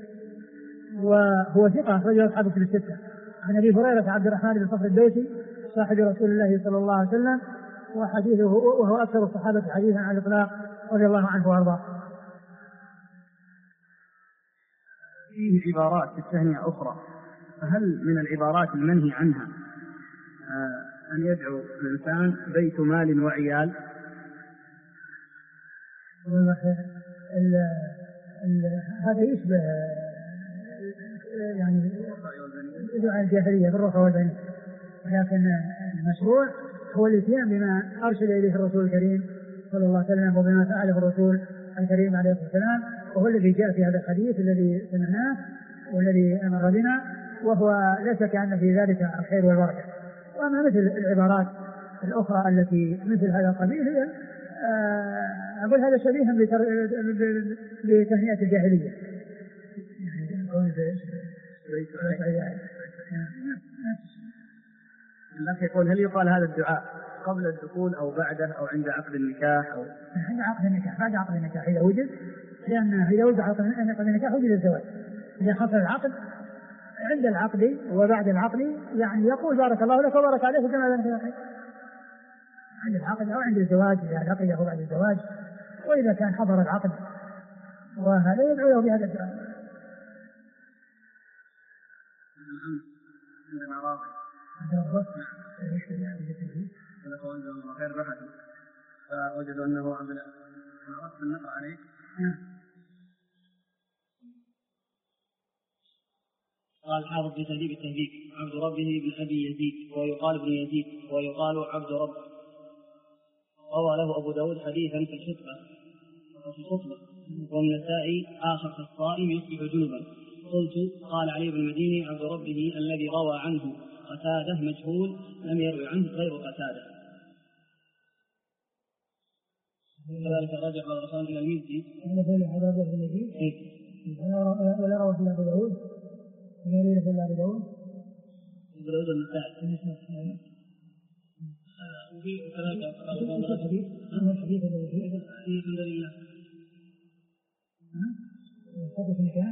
وهو ثقة أخرج له أصحاب الكتب الستة. عن أبي هريرة عبد الرحمن بن صخر الدوسي صاحب رسول الله صلى الله عليه وسلم، وحديثه وهو أكثر الصحابة حديثا على الإطلاق رضي الله عنه وأرضاه. فيه عبارات في التهنئة أخرى، فهل من العبارات المنهي عنها أن يدعو الإنسان بيت مال وعيال؟ هذا يشبه يعني دعاء الجاهلية بالروح والبنين، لكن المشروع هو الاتيان بما أرشد إليه الرسول الكريم صلى الله عليه وسلم، وبما فعله الرسول الكريم عليه الصلاة والسلام، وهو الذي جاء في هذا الحديث الذي سمعناه والذي أمر بنا، وهو لا شك أن في ذلك الخير والبركة. وأما مثل العبارات الأخرى التي مثل هذا القبيل هي أقول هذا شبيها بتهنئة الجاهلية. لكن يقول هل يقال هذا الدعاء قبل الدخول أو بعده أو عند عقد النكاح أو عند عقد النكاح؟ بعد عقد النكاح إذا وجد، لأن إذا وجد عقد النكاح وجد الزواج. إذا حصل العقد عند العقد وبعد العقد يعني يقول بارك الله لك وبارك عليك كما ذلك عند العقد أو عند الزواج إذا لقيه بعد الزواج، وإذا كان حضر العقد وهذا يدعو له بهذا الدعاء. عندما راضي غير بحث فوجدوا أنه عمل رأس النقر عليه. قال حافظ في تهذيب التهذيب عبد ربه بن أبي يزيد ويقال ابن يزيد ويقال عبد رب. روى له أبو داود حديثا في الخطبة والنسائي آخر في الصائم يصبح جنبا. قلت قال علي بن المديني عبد ربه الذي روى عنه قتادة مجهول لم يروي عنه غير قتادة. كذلك رجع بعض الأخوان إلى المزي ولا روى في أبو داود غير في أبو داود النسائي وفي كذلك الحديث الذي فيه الحمد لله حديث النكاح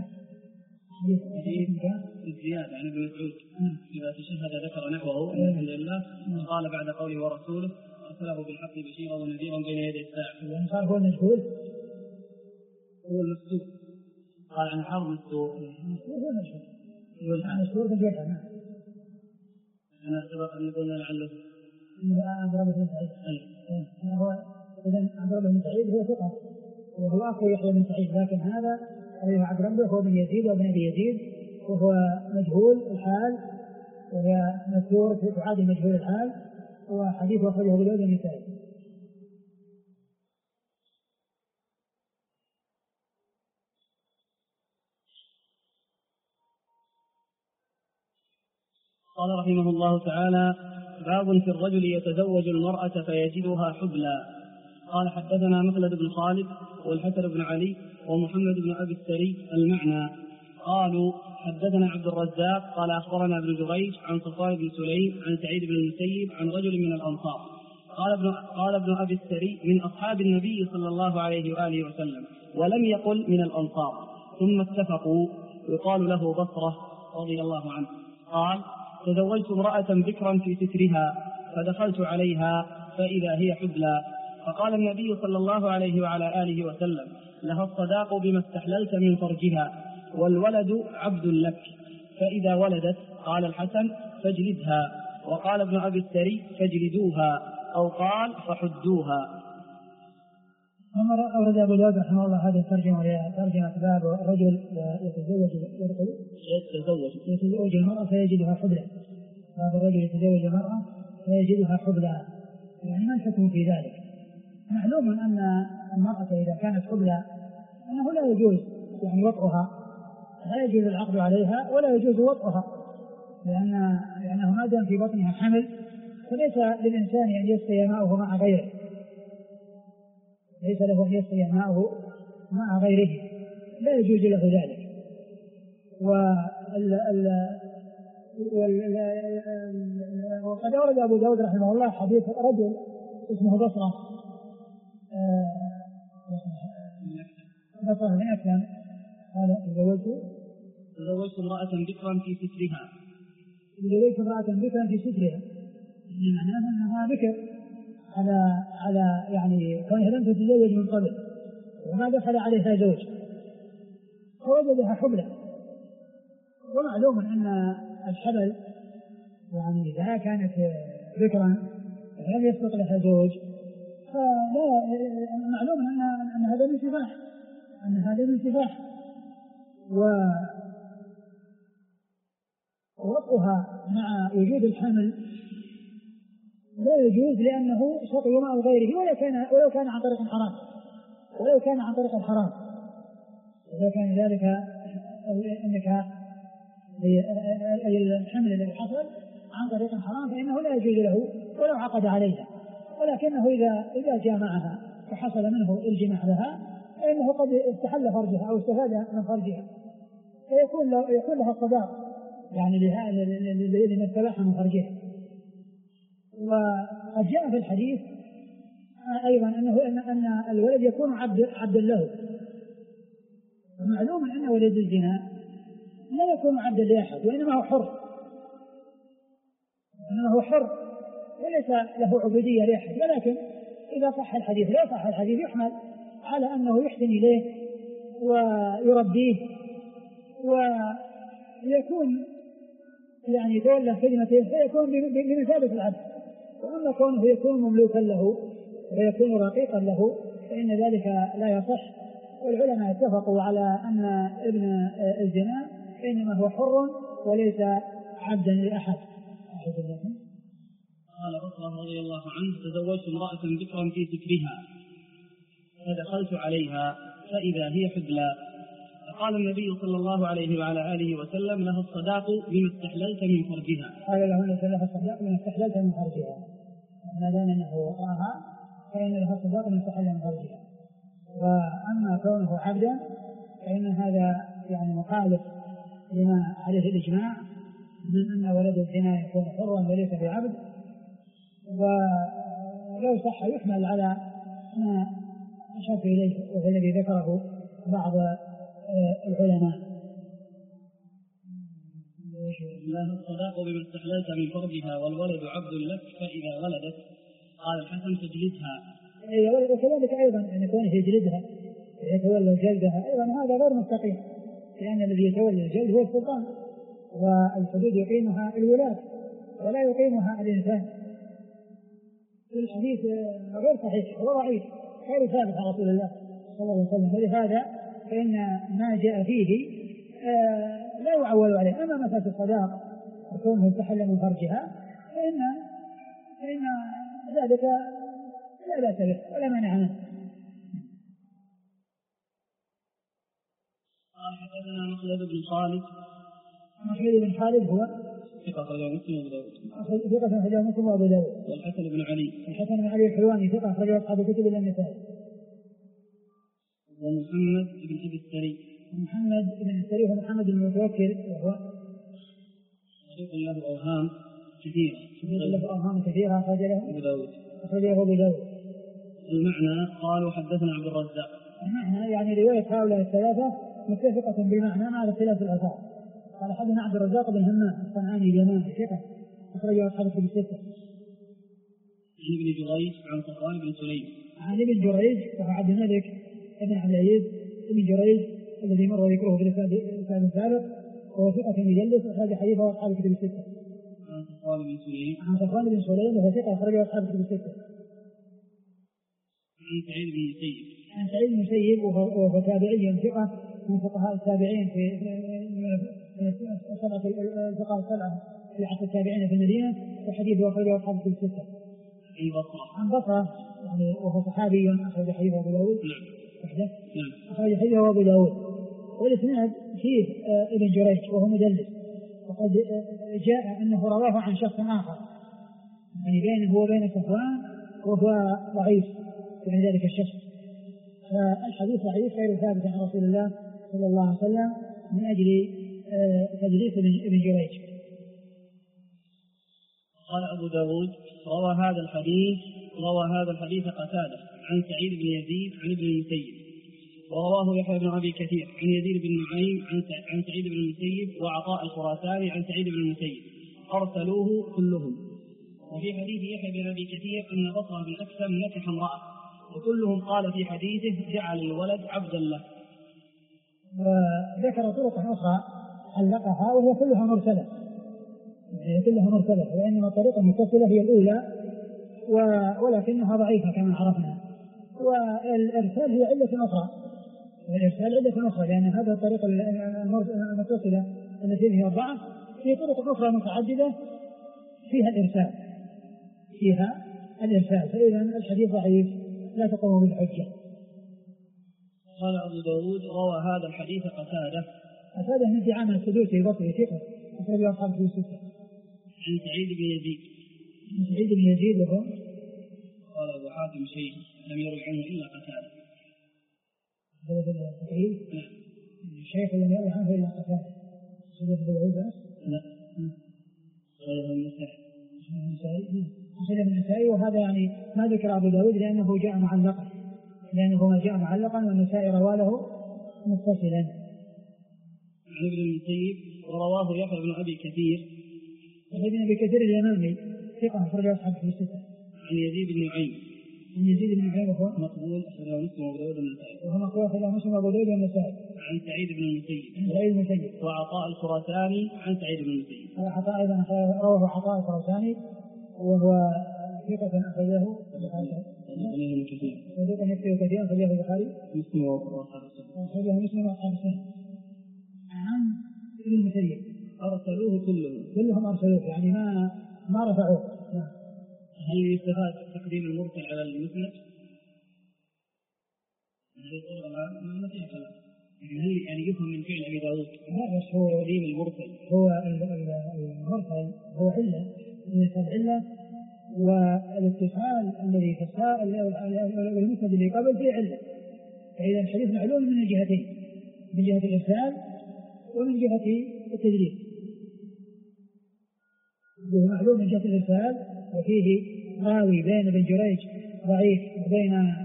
زيادة عن ابن مسعود إذا تشهد ذكر نحوه الحمد لله. قال بعد قوله ورسوله أرسله بالحق بشيرا ونذيرا بين يدي الساعة. قال هو المجهول هو المكتوب. قال عن حرب السوء هو المشهور في الجهة. أنا سبق أن قلنا لعله عبد الله بن سعيد. هو إذا عبد الله بن سعيد هو ثقة وهو أخو يحيى بن سعيد، لكن هذا عبد ربه هو بن يزيد وابن أبي يزيد، وهو مجهول الحال وهي مذكور في تعادل مجهول الحال، وحديث أخرجه أبو داود والنسائي. قال رحمه الله تعالى باب في الرجل يتزوج المرأة فيجدها حبلى. قال حدثنا مخلد بن خالد والحسن بن علي ومحمد بن أبي السري المعنى. قالوا حدثنا عبد الرزاق قال أخبرنا ابن جريج عن صفوان بن سليم عن سعيد بن المسيب عن رجل من الأنصار. قال ابن أبي السري من أصحاب النبي صلى الله عليه وآله وسلم، ولم يقل من الأنصار. ثم اتفقوا. يقال له بصرة رضي الله عنه قال تزوجت امرأة بكرا في سترها فدخلت عليها فإذا هي حبلى، فقال النبي صلى الله عليه وعلى آله وسلم لها الصداق بما استحللت من فرجها والولد عبد لك، فإذا ولدت قال الحسن فاجلدها، وقال ابن أبي السري فاجلدوها، أو قال فحدوها. أورد أبو داود رحمه الله هذه الترجمة وهي ترجمة باب الرجل يتزوج المرأة فيجدها حبلى. باب الرجل يتزوج المرأة فيجدها حبلى، يعني ما الحكم في ذلك؟ معلوم أن المرأة إذا كانت حبلى أنه لا يجوز يعني وطئها، لا يجوز العقد عليها ولا يجوز وطئها، لأنه ما دام في بطنها حمل فليس للإنسان أن يسقي ماءه مع غيره، ليس له أن يسقي ماءه مع غيره، لا يجوز له ذلك. وقد أورد أبو داود رحمه الله حديث رجل اسمه بصرة بن أسلم قال تزوجت امرأة بكرا في سترها. تزوجت امرأة بكرا في سترها، معناه أنها بكر على يعني كونها لم تتزوج من قبل وما دخل عليها زوج فوجدها حبلى. ومعلوم أن الحبل يعني إذا كانت بكرا لم يسبق لها زوج فلا معلوم أن هذا من سفاح، أن هذا من سفاح. ووطئها مع وجود الحمل لا يجوز لأنه سقي ماء غيره ولو كان عن طريق الحرام، ولو كان ذلك أنك الحمل الذي حصل عن طريق الحرام فإنه لا يجوز له ولو عقد عليها، ولكنه إذا جامعها فحصل منه الجماع لها فإنه قد استحل فرجها أو استفاد من فرجها فيكون لها الصداق يعني لمن استباح من فرجها. وقد جاء في الحديث أيضا أن الولد يكون عبدا له، ومعلوم أن ولد الزنا لا يكون عبدا لأحد وإنما هو حر وليس له عبودية لأحد، ولكن إذا صح الحديث لا صح الحديث يحمل على أنه يحسن إليه ويربيه ويكون يعني تولى خدمته فيكون بمثابة العبد. وأما كونه يكون مملوكا له ويكون رقيقا له فإن ذلك لا يصح. والعلماء اتفقوا على أن ابن الزنا إنما هو حر وليس عبدا لأحد. قال بصرة رضي الله عنه تزوجت امرأة بكرا في سترها فدخلت عليها فإذا هي حبلى، فقال النبي صلى الله عليه وعلى آله وسلم لها الصداق بما استحللت من فرجها. قال له لها الصداق بما استحللت من فرجها، ما دام أنه وقعها فإن لها الصداق بما استحللت من فرجها. وأما كونه عبدا فإن هذا يعني مخالف لما عليه الإجماع من أن ولد الزنا يكون حرا وليس بعبد. ولو صح يحمل على ما أشار إليه وهو الذي ذكره بعض العلماء. لها الصداق بما استحللت من فرجها والولد عبد لك، فإذا ولدت قال الحسن تجلدها. وكذلك أيضا أن كونه يجلدها يتولى جلدها أيضا هذا غير مستقيم، لأن الذي يتولى الجلد هو السلطان، والحدود يقيمها الولاة ولا يقيمها الإنسان. الحديث غير صحيح وضعيف غير ثابت عن رسول الله صلى الله عليه وسلم، ولهذا فإن ما جاء فيه لا يعول عليه. أما مسألة الصداق وكونه استحل من فرجها فإن ذلك لا بأس به ولا مانع منه. قال حدثنا مخلد بن خالد. مخلد بن خالد هو ثقة أخرجه مسلم وأبو داود. ثقة أخرجه مسلم وأبو داود. والحسن بن علي. الحسن بن علي الحلواني ثقة أخرجه أصحاب الكتب إلا النسائي. ومحمد بن أبي السري. محمد بن السري هو محمد بن المتوكل وهو صدوق له أوهام كثيرة. له أوهام كثيرة أخرجه أبو داود. أبو داود. المعنى قالوا حدثنا عبد الرزاق. المعنى يعني رواية هؤلاء الثلاثة متفقة بالمعنى مع اختلاف الآثار. قال حدثنا عبد الرزاق بن همام الصنعاني اليماني ثقة أخرجه أصحاب الكتب الستة. عن ابن جريج عن صفوان بن سليم. عن ابن جريج وهو عبد الملك بن عبد العزيز ابن جريج الذي مر ذكره في الإسناد السابق وهو ثقة مجلس أخرج حديثه أصحاب الكتب الستة. عن صفوان بن سليم. عن صفوان بن سليم وهو ثقة أخرجه أصحاب الكتب الستة. عن سعيد بن المسيب. عن سعيد بن المسيب وهو تابعي ثقة من فقهاء التابعين في الفقهاء السبعة في عصر التابعين في المدينة وحديثه أخرجه أصحاب الكتب الستة. عن بصرة يعني وهو صحابي أخرج حديثه أبو داود. وحده أخرج حديثه أبو داود. والإسناد فيه ابن جريج وهو مدلس وقد جاء أنه رواه عن شخص آخر يعني بينه وبين صفوان وهو ضعيف يعني ذلك الشخص. فالحديث ضعيف غير ثابت عن رسول الله صلى الله عليه وسلم من أجل تدليس ابن جريج. قال أبو داود روى هذا الحديث قتادة عن سعيد بن يزيد عن ابن المسيب ورواه يحيى بن أبي كثير عن يزيد بن نعيم عن سعيد بن المسيب وعطاء الخراساني عن سعيد بن المسيب أرسلوه كلهم. وفي حديث يحيى بن أبي كثير أن بصرة بن أكثم نكح امرأة وكلهم قال في حديثه جعل الولد عبدا له. وذكر طرق أخرى علقها وهي كلها مرسلة وإنما الطريقة المتصلة هي الأولى ولكنها ضعيفة كما عرفنا. والإرسال هي علة أخرى لأن هذه الطريقة المتصلة التي فيها الضعف في طرق أخرى متعددة فيها الإرسال فإذا الحديث ضعيف لا تقوم بالحجة. قال أبو داود روى هذا الحديث قتادة من دعامة السدوسي البصري ثقة أخرجه أصحاب الكتب الستة. عن سعيد بن يزيد وهو قال أبو حاتم شيء لم يروي عنه إلا قتادة. هذا في التقريب الشيخ لم يروي عنه إلا قتادة. سيدة بالعودة لا مسلم النسائي وهذا يعني ما ذكر أبو داود لأنه ما جاء معلقا والنسائي رواه له متصلا. عن ابن المسيب ورواه يحيى بن أبي كثير اليمامي ثقة أخرجه أصحاب الكتب الستة. عن يزيد بن نعيم وهو مقبول أخرجه مسلم وأبو داود والنسائي. عن سعيد بن المسيب وعطاء الخراساني عن سعيد بن المسيب. عطاء أيضا رواه عطاء الخراساني وهو ثقة أخرجه كثيرا أخرجه البخاري مسلم وأصحاب السنة. عن ابن المسيب أرسلوه كلهم أرسلوه يعني ما رفعوه. هل يستفاد تقديم المرسل على المسند؟ هل يعني يفهم من فعل أبي داود؟ لا هو تقديم المرسل هو المرسل هو علة والاتصال الذي في المسند اللي قبل فيه علة. فإذا الحديث معلول من الجهتين من جهة الإرسال ومن جهة التدليس. وهو معلوم من جهة الإرسال وفيه راوي بين ابن جريج ضعيف وبين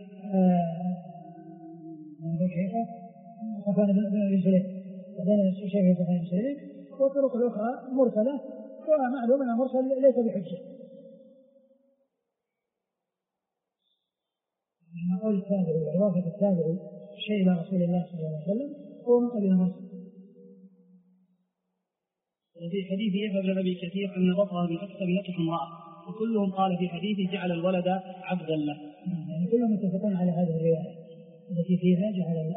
صفوان بن سليم وبين الشيخ صفوان بن سليم والطرق الأخرى مرسلة ومعلوم أن المرسل ليس بحجة. من قول التابعي وإضافة التابعي الشيء إلى رسول الله صلى الله عليه وسلم هو من قبل المرسل. وفي حديث يحيى بن أبي كثير أن بصرة بن أكثم نكح امرأة وكلهم قال في حديث جعل الولد عبدا له. يعني كلهم متفقون على هذه الرواية التي فيها جعل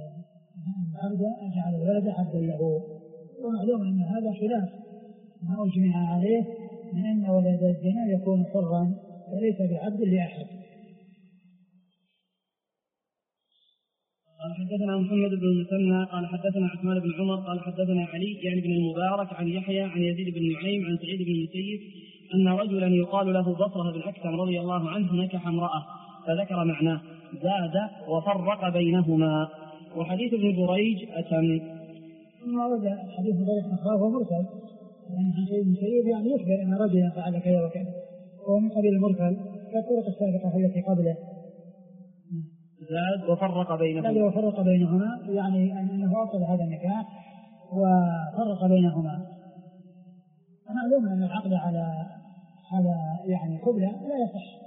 الولد عبدا له. ومعلوم أن هذا خلاف ما أجمع عليه من أن ولد الزنا يكون حرا وليس بعبد لأحد. قال حدثنا محمد بن المثنى قال حدثنا عثمان بن عمر قال حدثنا علي يعني بن المبارك عن يحيى عن يزيد بن نعيم عن سعيد بن المسيب أن رجلا يقال له بصرة بن أكثم رضي الله عنه نكح امرأة فذكر معناه زاد وفرق بينهما. وحديث ابن جريج أتم. ثم ورد حديث ذلك أخاه مرسل يعني عن سعيد بن المسيب يعني يخبر أن رجلا فعل كذا وكذا وهو من قبيل المرسل كالطرق السابقة التي قبله. زاد وفرق بينهما. زاد وفرق بينهما يعني أنه أبطل هذا النكاح وفرق بينهما. معلوم أن العقد على يعني قبلة لا يصح.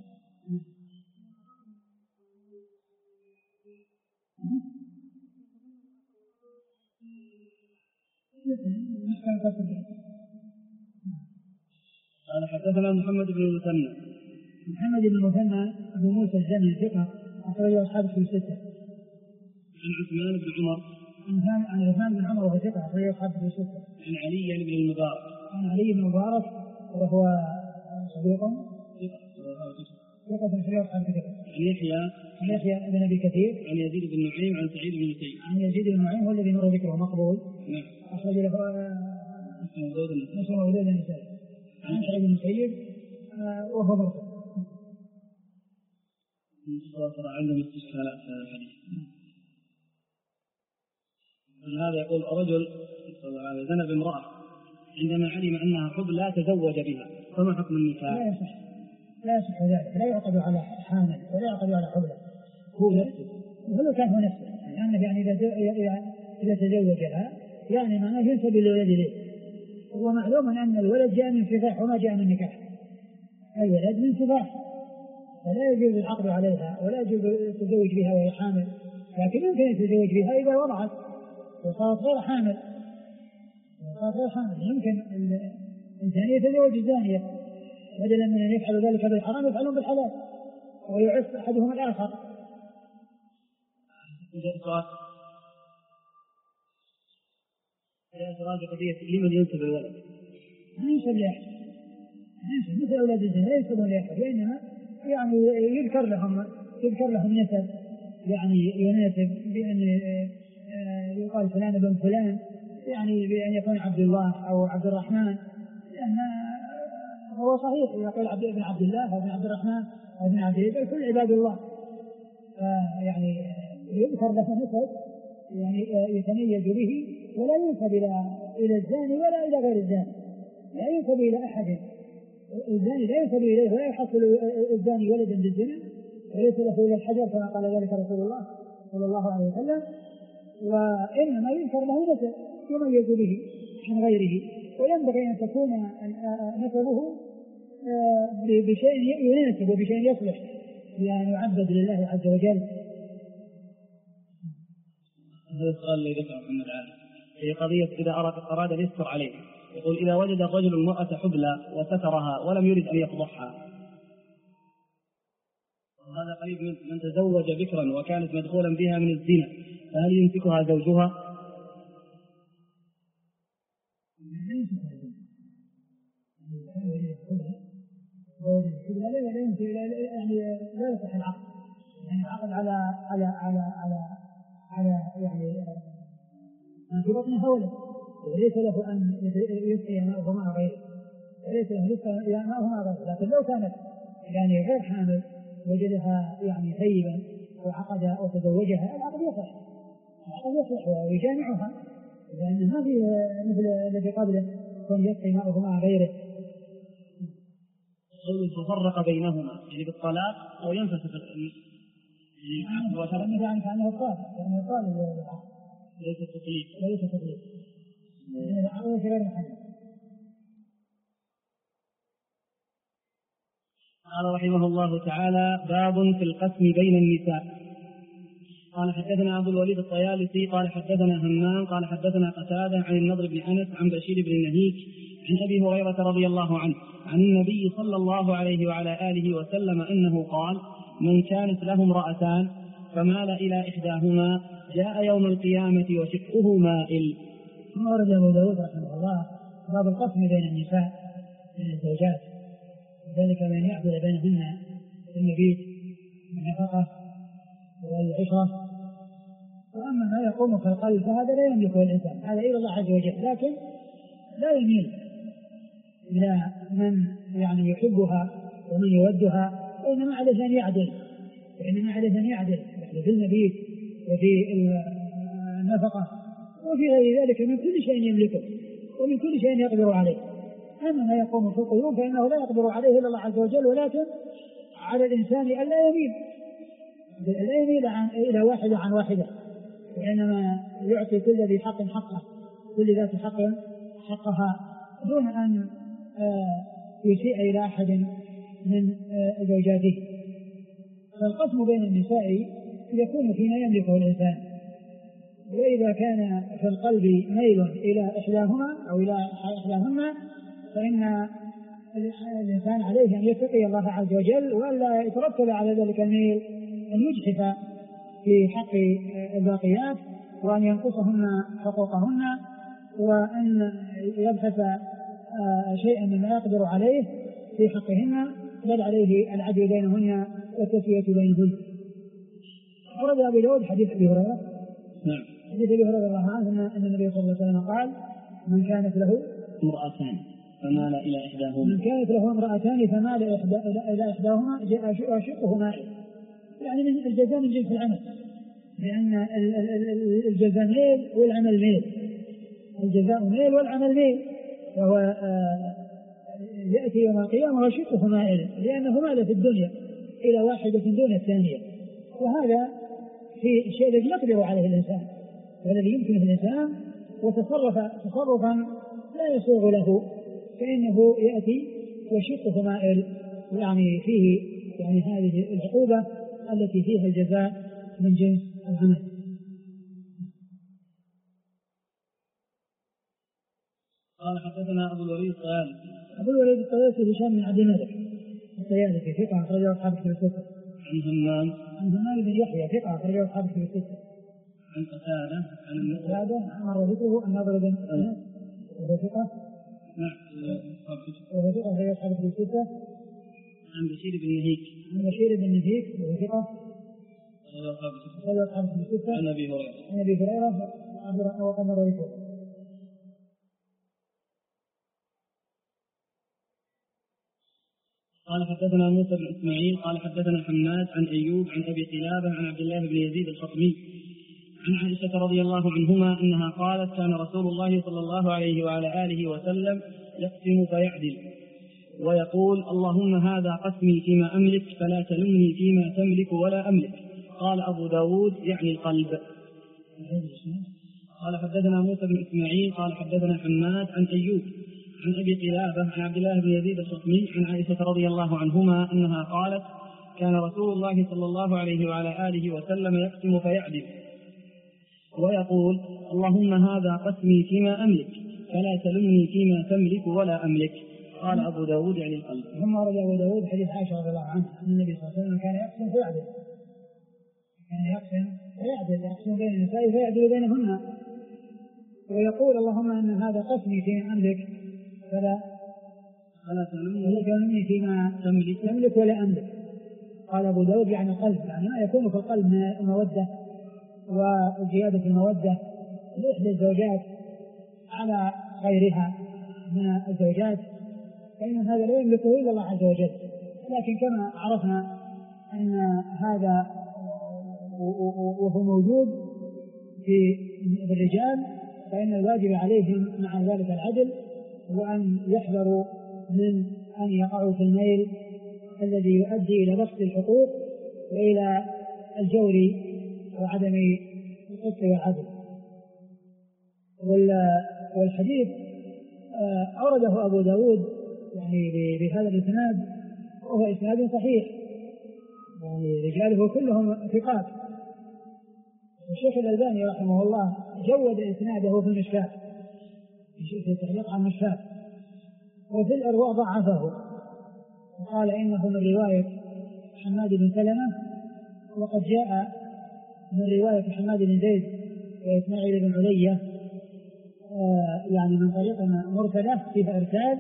قال حدثنا محمد بن المثنى. محمد بن المثنى أبو موسى الزمن ثقة أخرجه أصحاب في الستة. عن عثمان بن عمر. عن عثمان بن عمر وهو ثقة أخرجه أصحاب في الستة. عن علي يعني بن المبارك. عن علي بن المبارك وهو صديق ثقة أخرجه أصحاب في الستة. عن يحيى بن أبي كثير. عن يزيد بن نعيم عن سعيد بن المسيب. عن يزيد بن نعيم هو الذي مر ذكره مقبول. نعم. أخرج له مسلم وولد النسائي. عن سعيد بن المسيب وهو مرسل. عندهم استشكالات في هذا الحديث. هذا يقول رجل زنى بامرأة عندما علم أنها حب لا تزوج بها فما حكم النكاح؟ لا يصح ذلك. لا يعقد على حامل ولا يعقد على حبلة. هو نفسه ولو كان هو نفسه لأنه يعني إذا تزوجها يعني معناه ينسب الولد إليه. ومعلوم أن الولد جاء من سفاح وما جاء من نكاح. الولد من سفاح فلا يجوز العقد عليها ولا يجوز التزوج بها وهي حامل. لكن يمكن التزوج بها إذا وضعت وصارت غير حامل. يمكن الإنسان يتزوج الزانية بدلا من أن يفعل ذلك بالحرام يفعلون بالحلال ويعف أحدهم الآخر. سؤال بقضية لمن ينسب الولد؟ ينسب لأحد مثل أولاد الزنا لا ينسبون لأحد وإنما يعني يذكر لهم نسب يعني يناسب بأن يقال فلان ابن فلان يعني بأن يكون عبد الله أو عبد الرحمن لأن هو صحيح يقول ابن عبد الله أو ابن عبد الرحمن أو ابن عبد الله كل عباد الله. يعني يذكر له نسب يعني يتميز به ولا ينسب إلى الزاني ولا إلى غير الزاني. لا ينسب إلى أحد. الزاني لا ينسب إليه ولا يحصل الزاني ولدا بالزنا وليس له إلى الحجر كما قال ذلك رسول الله صلى الله عليه وسلم. وإنما ينكر له نسب يميز به عن غيره وينبغي أن تكون نسبه بشيء يناسب وبشيء يصلح لأن يعبد لله عز وجل. هذا السؤال الذي ذكره محمد عالم هي قضية إذا أراد اليسر عليه. يقول إذا وجد الرجل المرأة حبلى وسترها ولم يرد أن يفضحها وهذا قريب من تزوج بكرا وكانت مدخولا بها من الزنا فهل يمسكها زوجها؟ لا يصح العقد يعني العقد على يعني ما في بطنها ولد وليس له أن يسقي ماءه مع غيره وليس له يسقي ماءه مع غيره. لكن لو كانت يعني غير حامل وجدها يعني ثيبا وعقد وتزوجها العقد يصح ويجامعها لأن هذه مثل الذي قبله كون يسقي ماءه مع غيره. تفرق بينهما يعني بالطلاق أو ينفسخ يعني كأنه الطالب ليس تطليق العقد غير محدد. قال رحمه الله تعالى باب في القسم بين النساء. قال حدثنا أبو الوليد الطيالسي قال حدثنا همام قال حدثنا قتادة عن النضر بن أنس عن بشير بن النهيك عن أبي هريرة رضي الله عنه عن النبي صلى الله عليه وعلى آله وسلم أنه قال من كانت له امرأتان فمال إلى إحداهما جاء يوم القيامة وشقه مائل. ثم ورد أبو داود رحمه الله باب القسم بين النساء بين الزوجات وذلك بأن يعدل بينهن في المبيت والنفقة والعشرة يقوم في القلب فهذا لا يملكه الإنسان، هذا إلى الله عز وجل، لكن لا يميل إلى من يعني يحبها ومن يودها، وإنما عليه أن يعدل، يعني في المبيت وفي النفقة وفي غير ذلك من كل شيء يملكه ومن كل شيء يقدر عليه. أما ما يقوم في القلوب فإنه لا يقدر عليه إلا الله عز وجل، ولكن على الإنسان ألا يميل إلى واحدة عن واحدة، وإنما يعطي كل ذي حق حقه، كل ذات حق حقها، دون أن يسيء إلى أحد من زوجاته. فالقسم بين النساء يكون فيما يملكه الإنسان، وإذا كان في القلب ميل إلى إحداهما أو إلى إحداهن فإن الإنسان عليه أن يتقي الله عز وجل، وألا يترتب على ذلك الميل أن يجحف في حق الباقيات، وأن ينقصهن حقوقهن، وأن يبحث شيئا مما يقدر عليه في حقهن، بل عليه العدل بينهن والتسوية بينهن. ورد أبي داود حديث أبي هريرة، حديث أبي هريرة رضي الله عنه أن النبي صلى الله عليه وسلم قال: من كانت له امرأتان فمال إلى إحداهما أشقه مائل، يعني من الجزاء من جنس العمل، لأن الجزاء ميل والعمل ميل، الجزاء ميل والعمل ميل، وهو يأتي يوم القيامة وشقه مائل، لأنه مال في الدنيا إلى واحدة دون الثانية، وهذا في الشيء الذي يقدر عليه الإنسان والذي يمكن في الإنسان وتصرف تصرفا لا يسوغ له، فإنه يأتي وشقه مائل، يعني فيه يعني هذه العقوبة التي فيها الجزاء من جنس العمل. قال: حدثنا أبو الوليد الطيالسي هشام بن عبد الملك الطيالسي ثقة أخرجه أصحاب الكتب الستة. عن همام بن يحيى ثقة أخرجه أصحاب الكتب الستة. عن قتادة عمر ذكره النضر بن وهو ثقة أخرجه أصحاب الكتب الستة. عن بشير بن نهيك وهو ثقة أخرجه أصحاب الكتب الستة. عن أبي هريرة وقد مر ذكره. قال: حدثنا موسى بن إسماعيل قال: حدثنا حماد عن أيوب عن أبي قلابة عن عبد الله بن يزيد الخطمي عن عائشة رضي الله عنهما أنها قالت: كان رسول الله صلى الله عليه وعلى آله وسلم يقسم فيعدل ويقول: اللهم هذا قسمي فيما أملك فلا تلمني فيما تملك ولا أملك. قال أبو داود: يعني القلب. قال: حدثنا موسى بن إسماعيل قال: حدثنا حماد عن أيوب عن أبي قلابة عن عبد الله بن يزيد الخطمي عن عائشة رضي الله عنهما أنها قالت: كان رسول الله صلى الله عليه وعلى آله وسلم يقسم فيعدل ويقول: اللهم هذا قسمي فيما أملك فلا تلمني فيما تملك ولا أملك. قال أبو داود: يعني القلب. ثم ورد أبو داود حديث عائشة رضي الله عنها أن النبي صلى الله عليه وسلم كان يقسم فيعدل، يقسم بين النساء فيعدل بينهن، ويقول: اللهم أن هذا قسمي فيما أملك فلا تلمني فيما تملك ولا أملك. قال أبو داود: يعني القلب، يعني ما يكون في القلب من المودة وزيادة المودة لإحدى الزوجات على غيرها من الزوجات، فإن هذا لا يملكه إلا الله عز وجل. لكن كما عرفنا أن هذا وهو موجود في الرجال، فإن الواجب عليهم مع ذلك العدل، وأن يحذروا من أن يقعوا في الميل الذي يؤدي إلى نقص الحقوق وإلى الجور وعدم القسط والعدل. والحديث أورده أبو داود يعني بهذا الإسناد، وهو إسناد صحيح، يعني رجاله كلهم ثقات. الشيخ الألباني رحمه الله جود إسناده في المشكاة، في التعليق عن المشكاة، وفي الأرواء ضعفه وقال إنه من رواية حماد بن سلمة، وقد جاء من رواية حماد بن زيد وإسماعيل بن علية يعني من طريق مرسلة فيها إرسال.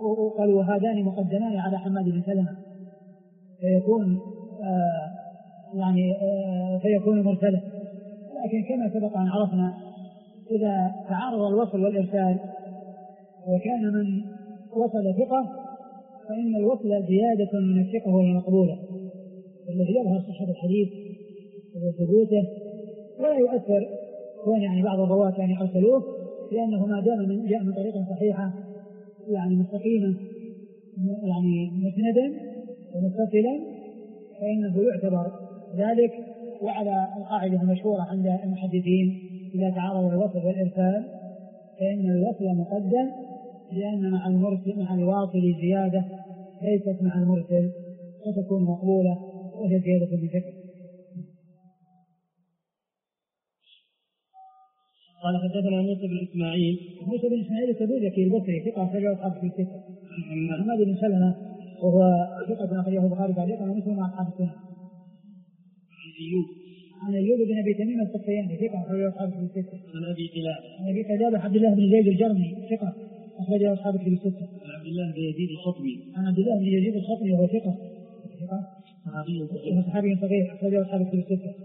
قال: وهذان مقدمان على حماد بن سلمة، فيكون يعني فيكون مرسلا. لكن كما سبق أن عرفنا إذا تعارض الوصل والإرسال وكان من وصل ثقة فإن الوصل زيادة من الثقة وهي مقبولة، الذي يظهر صحة الحديث وثبوته ولا يؤثر كون يعني بعض الرواة يعني أرسلوه، لأنه ما دام جاء من طريق صحيحة يعني مستقيما يعني مسندا ومتصلا فإنه يعتبر ذلك. وعلى القاعدة المشهورة عند المحدثين إذا تعارض الوصل والإرسال فإن الوصل مقدم، لأن مع المرسل مع الواصل زيادة ليست مع المرسل فتكون مقبولة وهي زيادة بشكل. قال حدثنا موسى بن إسماعيل. موسى بن إسماعيل التبوذكي البصري ثقة أخرجه أصحاب في الستة. محمد بن سلمة وهو ثقة أخرجه البخاري تعليقا ومسلم مع أصحاب السنة. عن أيوب بن أبي تميم السختياني ثقة أخرجه أصحاب في الستة. عن أبي قلابة عبد الله بن زيد الجرمي ثقة أخرجه أصحاب في الستة. عن عبد الله بن يزيد الخطمي. عن عبد الله بن يزيد الخطمي وهو ثقة صحابي صغير أخرجه أصحاب في الستة.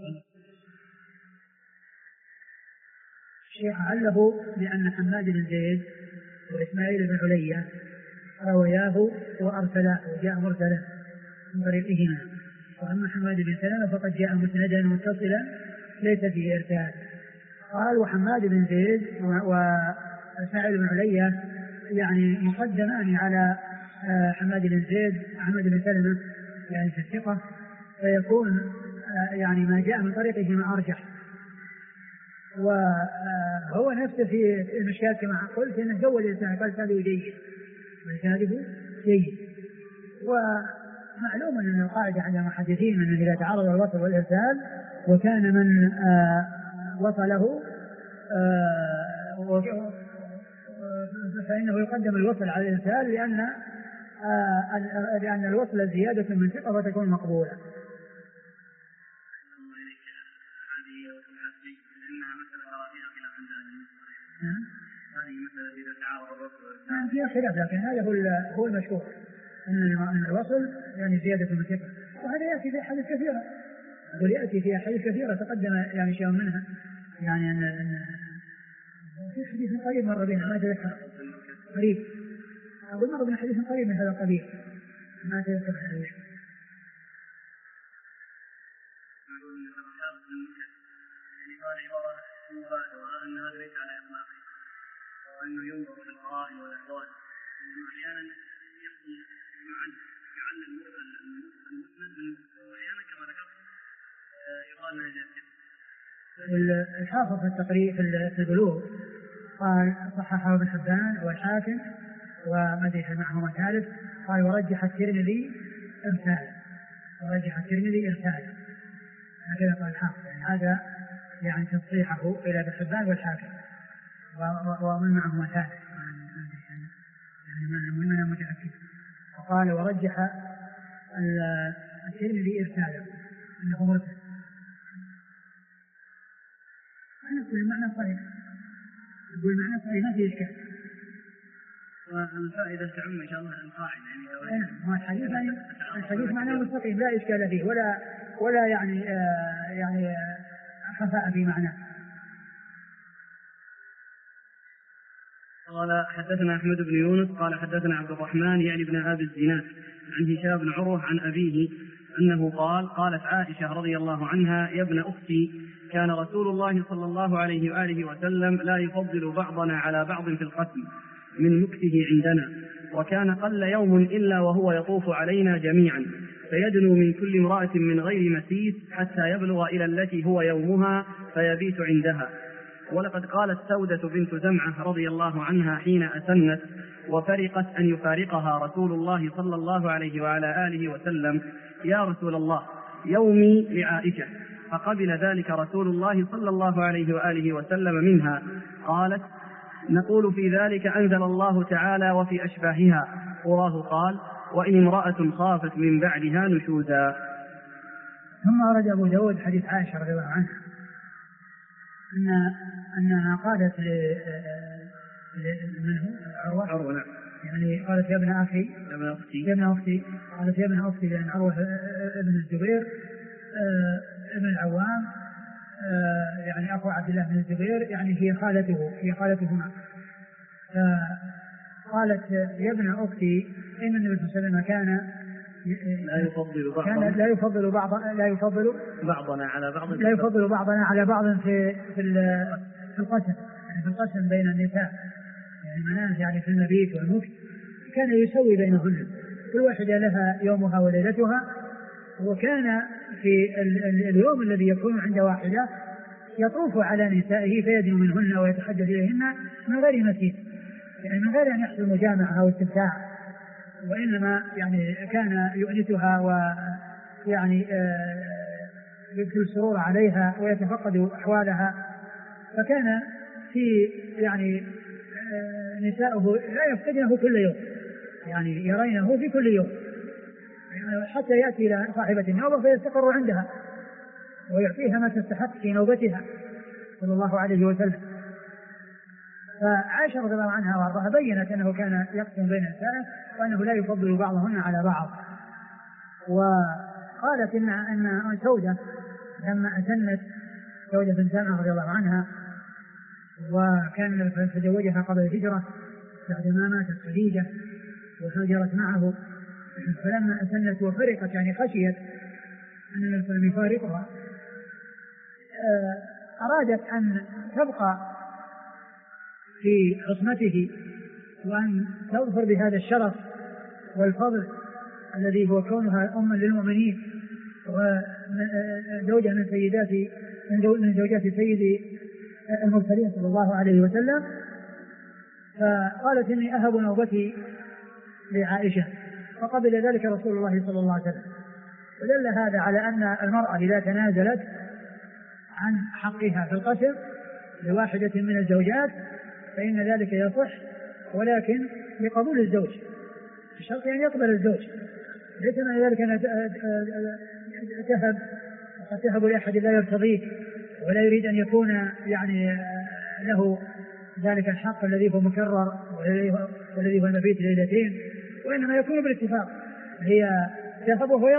الشيخ علّه بأن حماد بن زيد وإسماعيل بن علية روياه وأرسلاه وجاء مرسلا من طريقهما، وأما حماد بن سلمة فقد جاء مسندا متصلا ليس فيه إرسال. قال وحماد بن زيد وإسماعيل بن علية يعني مقدمان على حماد بن زيد وحماد بن سلمة يعني في الثقة، فيكون يعني ما جاء من طريقهما أرجح. وهو نفسه في المشكات كما قلت انه جول الانسان قال كاذب جيد والكاذب جيد. ومعلوم ان القاعده عند المحدثين ان اذا تعارض الوصل والارسال وكان من وصله فانه يقدم الوصل على الارسال لان الوصل زياده من ثقه فتكون مقبوله. هذه مثلا إذا تعارض الوصل فيها خلاف، لكن هذا هو المشهور أن الوصل يعني زيادة من ثقة، وهذا يأتي في أحاديث كثيرة، ويأتي في أحاديث كثيرة تقدم يعني شيء منها، يعني أن في حديث قريب مر بنا ما أتذكر قريب، أقول مر بنا حديث قريب من هذا القبيل ما أتذكر الحديث. وأن هذا ليس على إطلاقه، وأنه ينظر في القرائن والأحوال، وأحيانا يقضي يعلم المسند وأحيانا كما ذكرت يقال له الحافظ في التقريب في البلوغ قال صححه ابن حبان والحاكم ومدح معهما ثالث، قال ورجح الترمذي إرساله، هكذا قال الحافظ. يعني هذا يعني تصحيحه إلى ابن حبان والحاكم ومن معهما ثالث يعني من المتأكد. وقال ورجح الترمذي إرساله أنه مرسل. نقول المعنى صحيح، نقول المعنى صحيح ما في إشكال. والفائدة تعم إن شاء الله القاعدة يعني الحديث معناه مستقيم لا إشكال فيه ولا يعني خفاء في معناه. قال حدثنا أحمد بن يونس قال حدثنا عبد الرحمن يعني بن أبي الزناد عن هشام بن عروة عن أبيه أنه قالت عائشة رضي الله عنها يا ابن أختي كان رسول الله صلى الله عليه وآله وسلم لا يفضل بعضنا على بعض في القسم من مكته عندنا، وكان قل يوم إلا وهو يطوف علينا جميعا فيدنو من كل امرأة من غير مسيس حتى يبلغ إلى التي هو يومها فيبيت عندها. ولقد قالت سودة بنت زمعة رضي الله عنها حين أسنت وفرقت أن يفارقها رسول الله صلى الله عليه وعلى آله وسلم يا رسول الله يومي لعائشة، فقبل ذلك رسول الله صلى الله عليه وآله وسلم منها. قالت نقول في ذلك أنزل الله تعالى وفي أشباهها، وراه قال وإن امرأة خافت من بعدها نشوزا. ثم أورد أبو داود حديث عائشة رضي الله عنها أنها قالت عروة نعم. يعني قالت يا ابن أختي قالت يا ابن أختي لأن عروة ابن الزبير ابن العوام يعني أخو عبد الله بن الزبير، يعني هي خالتهما. قالت يا ابن أختي إن النبي صلى الله عليه وسلم كان لا يفضل بعضنا على بعض في القسم، يعني في القسم بين النساء، يعني المنازل، يعني في المبيت والمكت كان يسوي بينهن، كل واحدة لها يومها وليلتها. وكان في اليوم الذي يكون عند واحدة يطوف على نسائه فيدنو منهن ويتحدث إليهن من غير مسيس، يعني من غير أن يحصل مجامعة أو استمتاع، وإنما يعني كان يؤنسها ويعني يبدو السرور عليها ويتفقد أحوالها. فكان في يعني نساؤه لا يفقدنه كل يوم، يعني يرينه في كل يوم، حتى يأتي إلى صاحبة النوبة فيستقر عندها ويعطيها ما تستحق في نوبتها صلى الله عليه وسلم. فعائشة رضي الله عنها وارضاها بينت أنه كان يقسم بين نسائه وأنه لا يفضل بعضهن على بعض. وقالت إن سودة لما أتنت، سودة بن سلمة رضي الله عنها، وكان تزوجها قبل الهجرة بعد ما ماتت خديجة وهاجرت معه، فلما أتنت وفرقت يعني خشيت أن الإنسان يفارقها، أرادت أن تبقى في عصمته وأن تظفر بهذا الشرف والفضل الذي هو كونها أما للمؤمنين وزوجة من زوجات سيد المرسلين صلى الله عليه وسلم. فقالت إني أهب نوبتي لعائشة، فقبل ذلك رسول الله صلى الله عليه وسلم. ودل هذا على أن المرأة إذا تنازلت عن حقها في القسم لواحدة من الزوجات فإن ذلك يصح، ولكن بقبول الزوج، الشرط أن يقبل الزوج، ليس من ذلك أن تهب لأحد لا يرتضيه ولا يريد أن يكون يعني له ذلك الحق الذي هو مكرر والذي هو المبيت ليلتين، وإنما يكون بالاتفاق. هي تهب وهو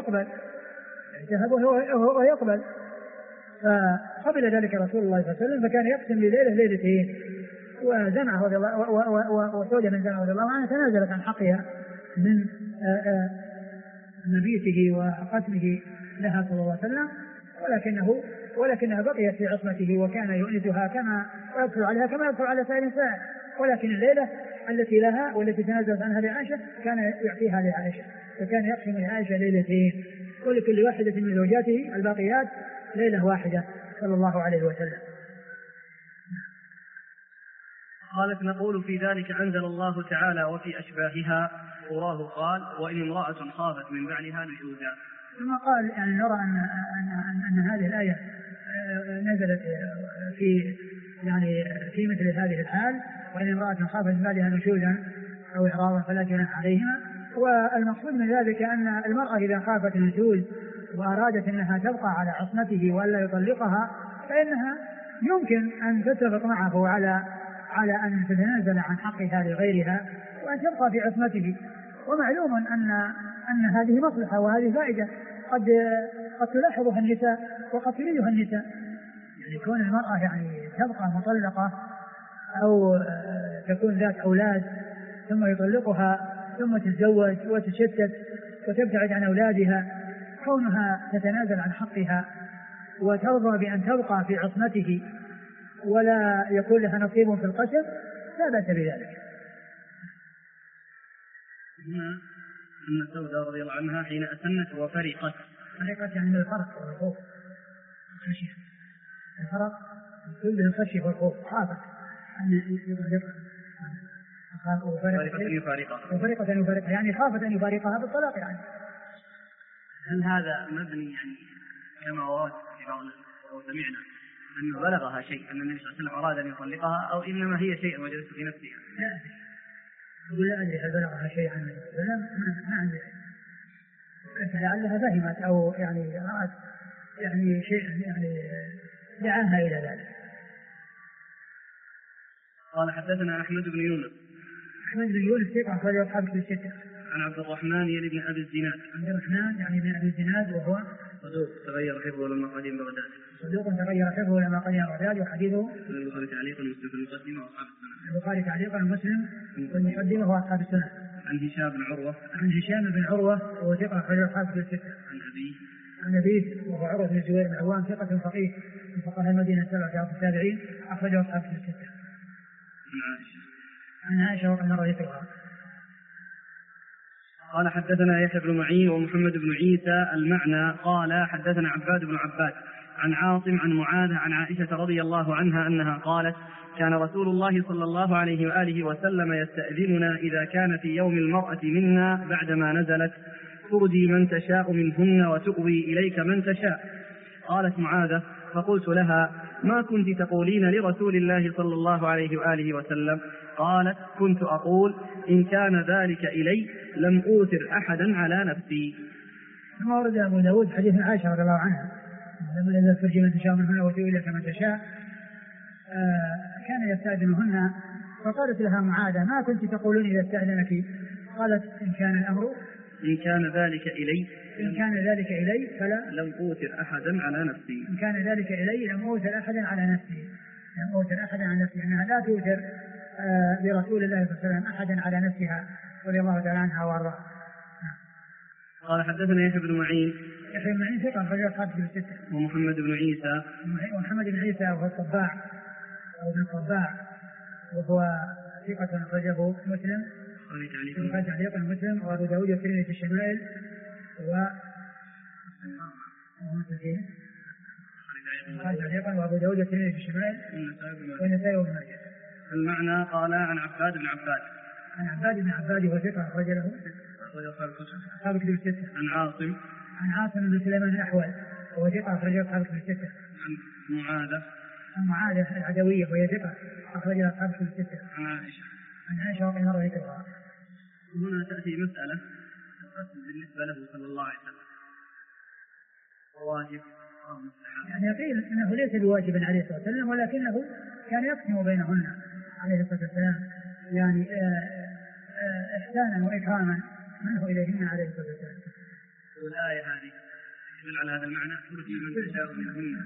يقبل، فقبل ذلك رسول الله صلى الله عليه وسلم، فكان يقسم لليلة ليلتين. وزمعه رضي الله وسودة من زمعه رضي الله عنها تنازلت عن حقها من مبيته وقسمه لها صلى الله عليه وسلم، ولكنها بقيت في عصمته وكان يؤنسها كما يدخل عليها كما يدخل على سائر النساء. ولكن الليلة التي لها والتي تنازلت عنها لعائشة كان يعطيها لعائشة، فكان يقسم لعائشة ليلتين، ولكل واحدة من زوجاته الباقيات ليلة واحدة صلى الله عليه وسلم. قالت نقول في ذلك أنزل الله تعالى وفي أشباهها وراه قال وإن امرأة خافت من بعلها نشوزا. ثم قال يعني نرى أن هذه الآية نزلت في مثل هذه الحال، وإن امرأة خافت من بعلها نشوزا أو إعراضا فلا جناح عليهما. والمقصود من ذلك أن المرأة إذا خافت النشوز وأرادت أنها تبقى على عصمته وألا يطلقها فإنها يمكن أن تتفق معه على أن تتنازل عن حقها لغيرها وأن تبقى في عصمته. ومعلوم أن هذه مصلحة وهذه فائدة قد تلاحظها النساء وقد تريدها النساء، يعني كون المرأة يعني تبقى مطلقة أو تكون ذات أولاد ثم يطلقها ثم تتزوج وتشتت وتبتعد عن أولادها، كونها تتنازل عن حقها وترضى بأن تبقى في عصمته ولا يكون لها نصيب في القسم لا بأس بذلك. أن سودة رضي الله عنها حين أسنت وفرقت يعني الفرق والخوف، الفرق كله الخشية والخوف، خافت أن يفارقها يعني خافت أن يفارقها بالطلاق. يعني هل هذا مبني يعني كما ورد في بعض سمعنا أنه بلغها شيء أن النبي صلى الله عليه وسلم أراد أن يطلقها أو إنما هي شيء وجدت في نفسها؟ لا أدري هل بلغها شيء عن النبي صلى الله عليه وسلم، ما أدري، لعلها فهمت أو يعني رأت يعني شيء يعني دعاها إلى ذلك. قال حدثنا أحمد بن يونس ثقة أخرج أصحاب الستة. عن عبد الرحمن بن أبي الزناد. عبد الرحمن يعني بن أبي الزناد وهو صدوق تغير حفظه لما قدم بغداد. صدوق تغير حفظه لما قدم بغداد، وحديثه البخاري تعليقا ومسلم في المقدمة وأصحاب السنة. البخاري تعليقا ومسلم في المقدمة وأصحاب السنة. عن هشام بن عروة. عن هشام بن عروة وهو ثقة أخرجه أصحاب الستة. عن أبيه وهو عروة بن الزبير بن العوام ثقة فقيه من فقهاء المدينة السبعة في التابعين أخرجه أصحاب الستة. عن عائشة رضي الله عنها. قال حدثنا يحيى بن معين ومحمد بن عيسى المعنى قال حدثنا عباد بن عباد عن عاصم عن معاذ عن عائشة رضي الله عنها أنها قالت كان رسول الله صلى الله عليه وآله وسلم يستأذننا إذا كان في يوم المرأة منا بعدما نزلت ترجي من تشاء منهن وتؤوي إليك من تشاء. قالت معاذة فقلت لها ما كنت تقولين لرسول الله صلى الله عليه وآله وسلم؟ قالت كنت أقول إن كان ذلك إلي لم أوثر أحدا على نفسي. ثم ورد أبو داود حديث عائشة رضي الله عنها لما إذا ترجي من تشاء منهن وتؤوي إليك من تشاء كان يستأذنهن، فقالت لها معاذة ما كنت تقولون إذا استأذنك؟ قالت إن كان ذلك إلي فلا لم أوثر أحدا على نفسي. إن كان ذلك إلي لم أوثر أحدا على نفسي أنها لا توثر برسول الله صلى الله عليه وسلم أحدا على نفسها رضي الله تعالى عنها وارضاها. قال حدثنا يحيى بن معين ثقة أخرجه أصحاب الستة. ومحمد بن عيسى وهو الطباع أو ابن الطباع وهو ثقة أخرجه مسلم تعليقا مسلم وأبو داود والترمذي في الشمائل وأبو داود والترمذي في الشمائل والنسائي وابن ماجه. المعنى قال عن عباد بن عباد وهو ثقة أخرج له أصحاب الكتب الستة. عن عاصم بن سليمان الأحول وهو ثقة أخرجه أصحاب الكتب الستة. عن معاذة العدوية وهي ثقة أخرجها أصحاب الكتب الستة. عن عائشة رضي الله عنها. هنا تأتي مسألة بالنسبة له صلى الله عليه وسلم واجب أو مستحب. يعني قيل إنه ليس بواجب عليه الصلاة والسلام ولكنه كان يقسم بينهن عليه الصلاة والسلام يعني إحسانا وإكراما منه إليهن عليه الصلاة والسلام. والآية هذه تدل على هذا المعنى ترجي من تشاء منهن.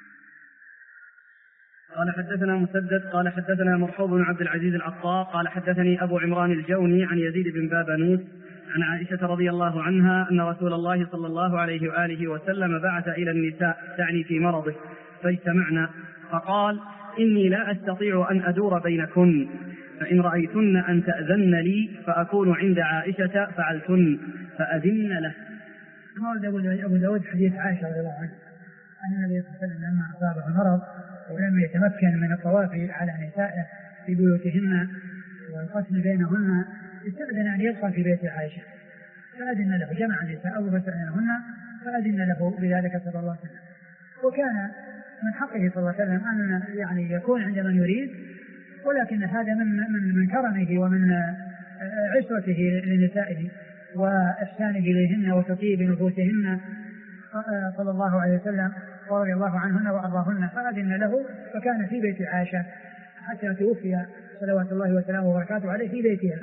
قال حدثنا مسدد قال حدثنا مرحوم بن عبد العزيز العطار قال حدثني أبو عمران الجوني عن يزيد بن بابنوس عن عائشة رضي الله عنها أن رسول الله صلى الله عليه وآله وسلم بعث إلى النساء تعني في مرضه فاجتمعنا فقال إني لا أستطيع أن أدور بينكن فإن رأيتن أن تأذن لي فأكون عند عائشة فعلتن فأذن له. قال أبو داود حديث عائشة رضي الله عنها أن النبي صلى الله عليه وسلم لما أصابه المرض ولم يتمكن من الطواف على نسائه في بيوتهن والقسم بينهن استأذن أن يدخل في بيت عائشة فأذن له، جمع النساء فاستأذنهن فأذن له بذلك صلى الله عليه وسلم. وكان من حقه صلى الله عليه وسلم أن يعني يكون عند من يريد، ولكن هذا من كرمه ومن عشرته لنسائه وإحسانه إليهن وتطيب نفوسهن صلى الله عليه وسلم ورضي الله عنهن وأرضاهن، فأذن له فكان في بيت عائشة حتى توفي صلوات الله وسلامه وبركاته عليه في بيتها.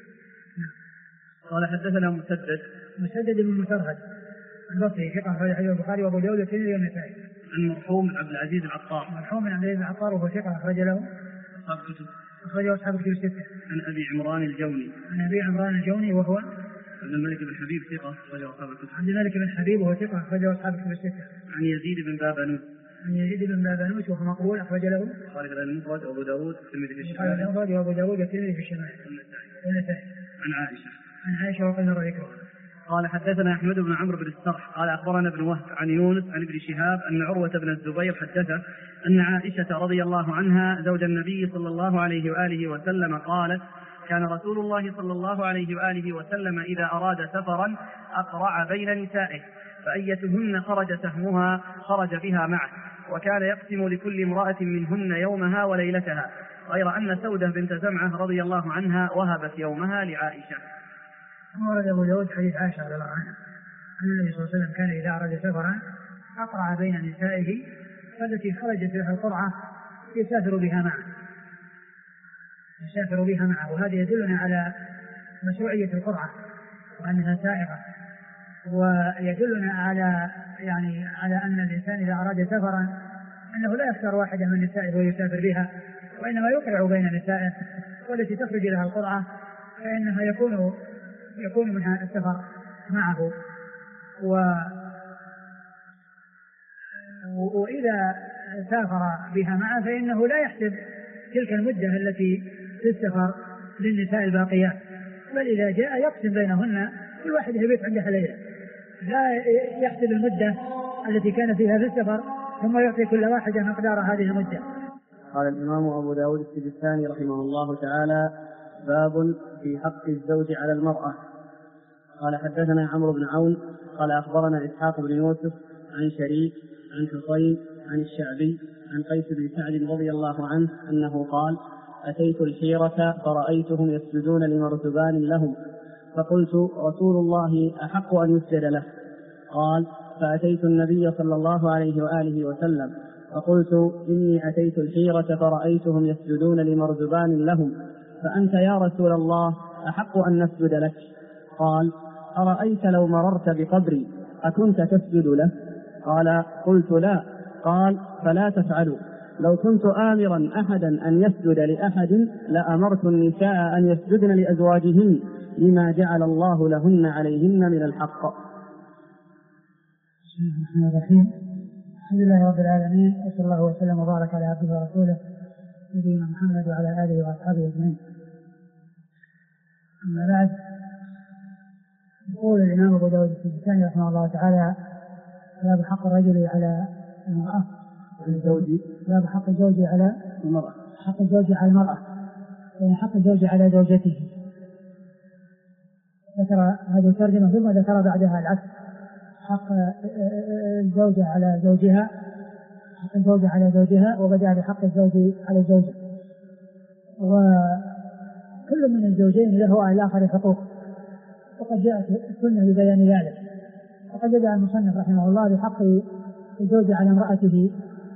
قال حدثنا مسدد بن مسرهد البصري ثقة أخرج حديث البخاري وأبو داود والترمذي والنسائي. عن مرحوم بن عبد العزيز العطار وهو ثقة أخرج له أخرجه أصحاب الكتب الستة. عن أبي عمران الجوني وهو عبد الملك بن حبيب ثقة أخرجه أصحاب الكتب. عبد الملك بن حبيب وهو ثقة أخرجه أصحاب الكتب الستة. عن يزيد بن بابنوس وهو مقبول أخرج له البخاري المفرد وأبو داود والترمذي في الشمال والنسائي. عن عائشة رضي الله عنها. قال حدثنا أحمد بن عمرو بن السرح قال أخبرنا ابن وهب عن يونس عن ابن شهاب أن عروة بن الزبير حدثه أن عائشة رضي الله عنها زوج النبي صلى الله عليه وآله وسلم قالت كان رسول الله صلى الله عليه وآله وسلم إذا أراد سفرا أقرع بين نسائه فأيتهن خرج سهمها خرج بها معه، وكان يقسم لكل امرأة منهن يومها وليلتها، غير أن سودة بنت زمعة رضي الله عنها وهبت يومها لعائشة. ورد أبو داود حديث عائشة رضي الله عنها أن النبي صلى الله عليه وسلم كان إذا أراد سفرا أقرع بين نسائه، فالتي خرجت لها القرعة يسافر بها معه، وهذا يدلنا على مشروعية القرعة وأنها سائغة، ويدلنا على أن الإنسان إذا أراد سفرا أنه لا يختار واحدة من نسائه ويسافر بها، وإنما يقرع بين نسائه، والتي تخرج لها القرعة فإنها يكون منها السفر معه. وإذا سافر بها معه فإنه لا يحسب تلك المدة التي في السفر للنساء الباقيات، بل إذا جاء يقسم بينهن، كل واحد يبيت عندها ليلة، لا يحسب المدة التي كان فيها في السفر ثم يعطي كل واحدة مقدار هذه المدة. قال الإمام أبو داود السجستاني رحمه الله تعالى: باب في حق الزوج على المرأة. قال حدثنا عمرو بن عون قال أخبرنا إسحاق بن يوسف عن شريك عن حصين عن الشعبي عن قيس بن سعد رضي الله عنه أنه قال: أتيت الحيرة فرأيتهم يسجدون لمرتبان لهم، فقلت: رسول الله أحق أن يسجد له. قال: فأتيت النبي صلى الله عليه وآله وسلم فقلت: إني أتيت الحيرة فرأيتهم يسجدون لمرتبان لهم، فأنت يا رسول الله أحق أن نسجد لك. قال: أرأيت لو مررت بقبري أكنت تسجد له؟ قال: قلت: لا. قال: فلا تفعلوا. لو كنت آمرا أحدا أن يسجد لأحد لأمرت النساء أن يسجدن لأزواجهن لما جعل الله لهن عليهن من الحق. بسم الله الرحمن الرحيم. الحمد لله رب العالمين، وصلى الله وسلم وبارك على عبده ورسوله نبينا محمد وعلى آله وأصحابه أجمعين. أما بعد، يقول الإمام أبو داود السجستاني رحمه الله تعالى: باب حق الرجل على المرأة، باب حق الزوج على المرأة، حق الزوج على المرأة، يعني حق الزوج على زوجته. ذكر هذه الترجمة ثم ذكر بعدها العكس: حق الزوجة على زوجها، حق الزوجة على زوجها، وبدأ بحق الزوج على الزوجة. وكل من الزوجين له على الآخر حقوق، وقد جاءت السنة ببيان ذلك. وقد بدأ المصنف رحمه الله بحق الزوج على امرأته،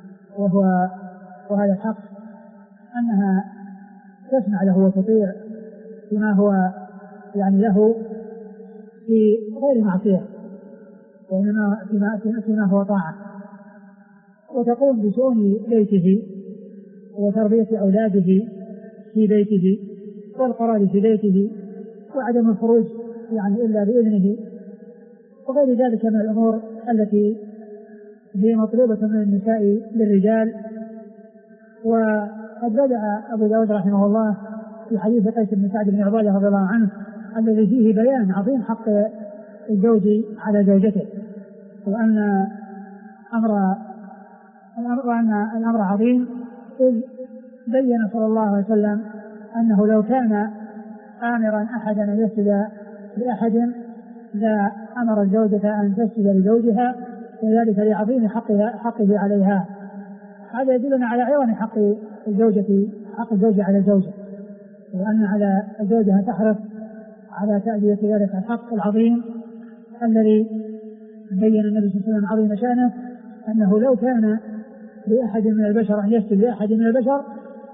وهذا الحق أنها تسمع له وتطيع فيما هو له في غير معصية، وإنما فيما هو طاعة، وتقوم بشؤون بيته وتربية أولاده في بيته والقرار في بيته وعدم الخروج إلا بإذنه، وغير ذلك من الأمور التي هي مطلوبة من النساء للرجال. وقد بدأ أبو داود رحمه الله في حديث قيس بن سعد بن عبادة رضي الله عنه الذي فيه بيان عظيم حق الزوج على زوجته، وأن الأمر عظيم، إذ بين صلى الله عليه وسلم أنه لو كان آمرا أحدا أن يسجد لأحد لا أمر الزوجة أن تسجد لزوجها، وذلك لعظيم حقه عليها. هذا يدلنا على عظم حق الزوج على الزوجة، وأن على الزوجة أن تحرص على تأدية ذلك الحق العظيم الذي بين النبي صلى الله عليه وسلم عظيم شأنه، أنه لو كان لأحد من البشر أن يسجد لأحد من البشر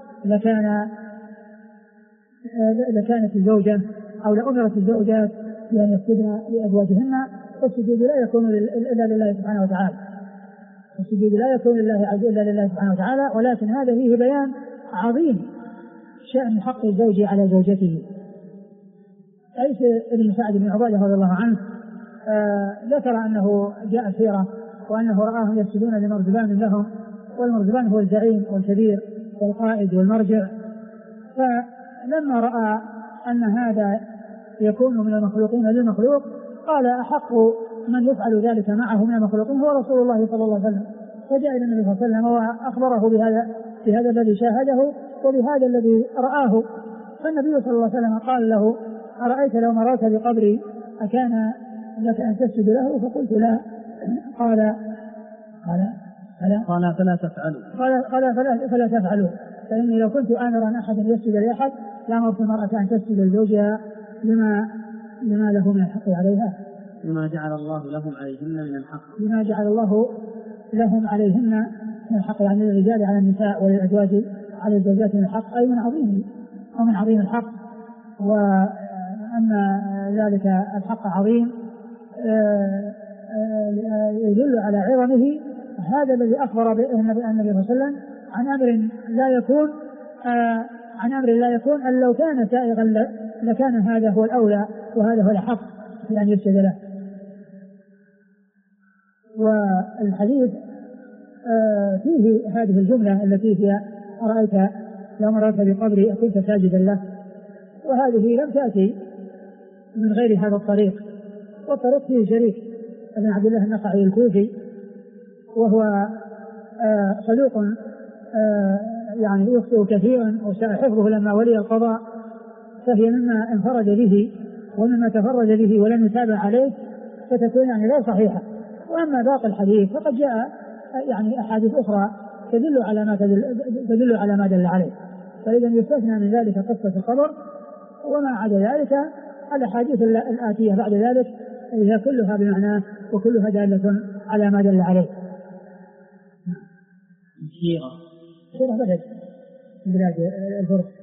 لكانت الزوجة أو لأمرت الزوجات بأن يسجدن لأزواجهن، والسجود لا يكون إلا لله سبحانه وتعالى، السجود لا يكون إلا لله سبحانه وتعالى. ولكن هذا فيه بيان عظيم شأن حق الزوج على زوجته. قيس بن سعد بن عبادة رضي الله عنه ذكر أنه جاء سيرة وأنه رآهم يسجدون لمرزبان لهم، والمرزبان هو الزعيم والكبير والقائد والمرجع. فلما رأى أن هذا يكون من المخلوقين للمخلوق قال: أحق من يفعل ذلك معه من المخلوقين هو رسول الله صلى الله عليه وسلم. فجاء إلى النبي صلى الله عليه وسلم وأخبره بهذا الذي شاهده وبهذا الذي رآه. فالنبي صلى الله عليه وسلم قال له: أرأيت لو مررت بقبري أكان لك أن تسجد له؟ فقلت: لا. قال فلا تفعلوا، فإني لو كنت آمرا أحدا يسجد لأحد لأمرت المرأة أن تسجد لزوجها لما له من الحق عليها، لما جعل الله لهم عليهن من الحق، لما جعل الله لهم عليهن من الحق، يعني للرجال على النساء وللأزواج على الزوجات من الحق، أي من عظيم الحق. وأن ذلك الحق عظيم يدل على عظمه. هذا الذي أخبر النبي صلى الله عليه وسلم عن أمر لا يكون أن لو كان سائغا لكان هذا هو الأولى وهذا هو الحق في أن يسجد له. والحديث فيه هذه الجملة التي هي أرأيت لو مررت بقبري كنت ساجدا له، وهذه لم تأتي من غير هذا الطريق. والطريق فيه شريك بن عبد الله النخعي الكوفي، وهو صدوق يعني يخطئ كثيرا وساء حفظه لما ولي القضاء، فهي مما انفرد به ومما تفرد به ولم يتابع عليه فتكون يعني لا صحيحة. وأما باقي الحديث فقد جاء يعني أحاديث أخرى تدل على ما دل عليه، فإذا يستثنى من ذلك قصة القبر، وما عدا ذلك الأحاديث الآتية بعد ذلك هي كلها بمعناه وكلها دالة على ما دل عليه. سيرة بلد الفرس.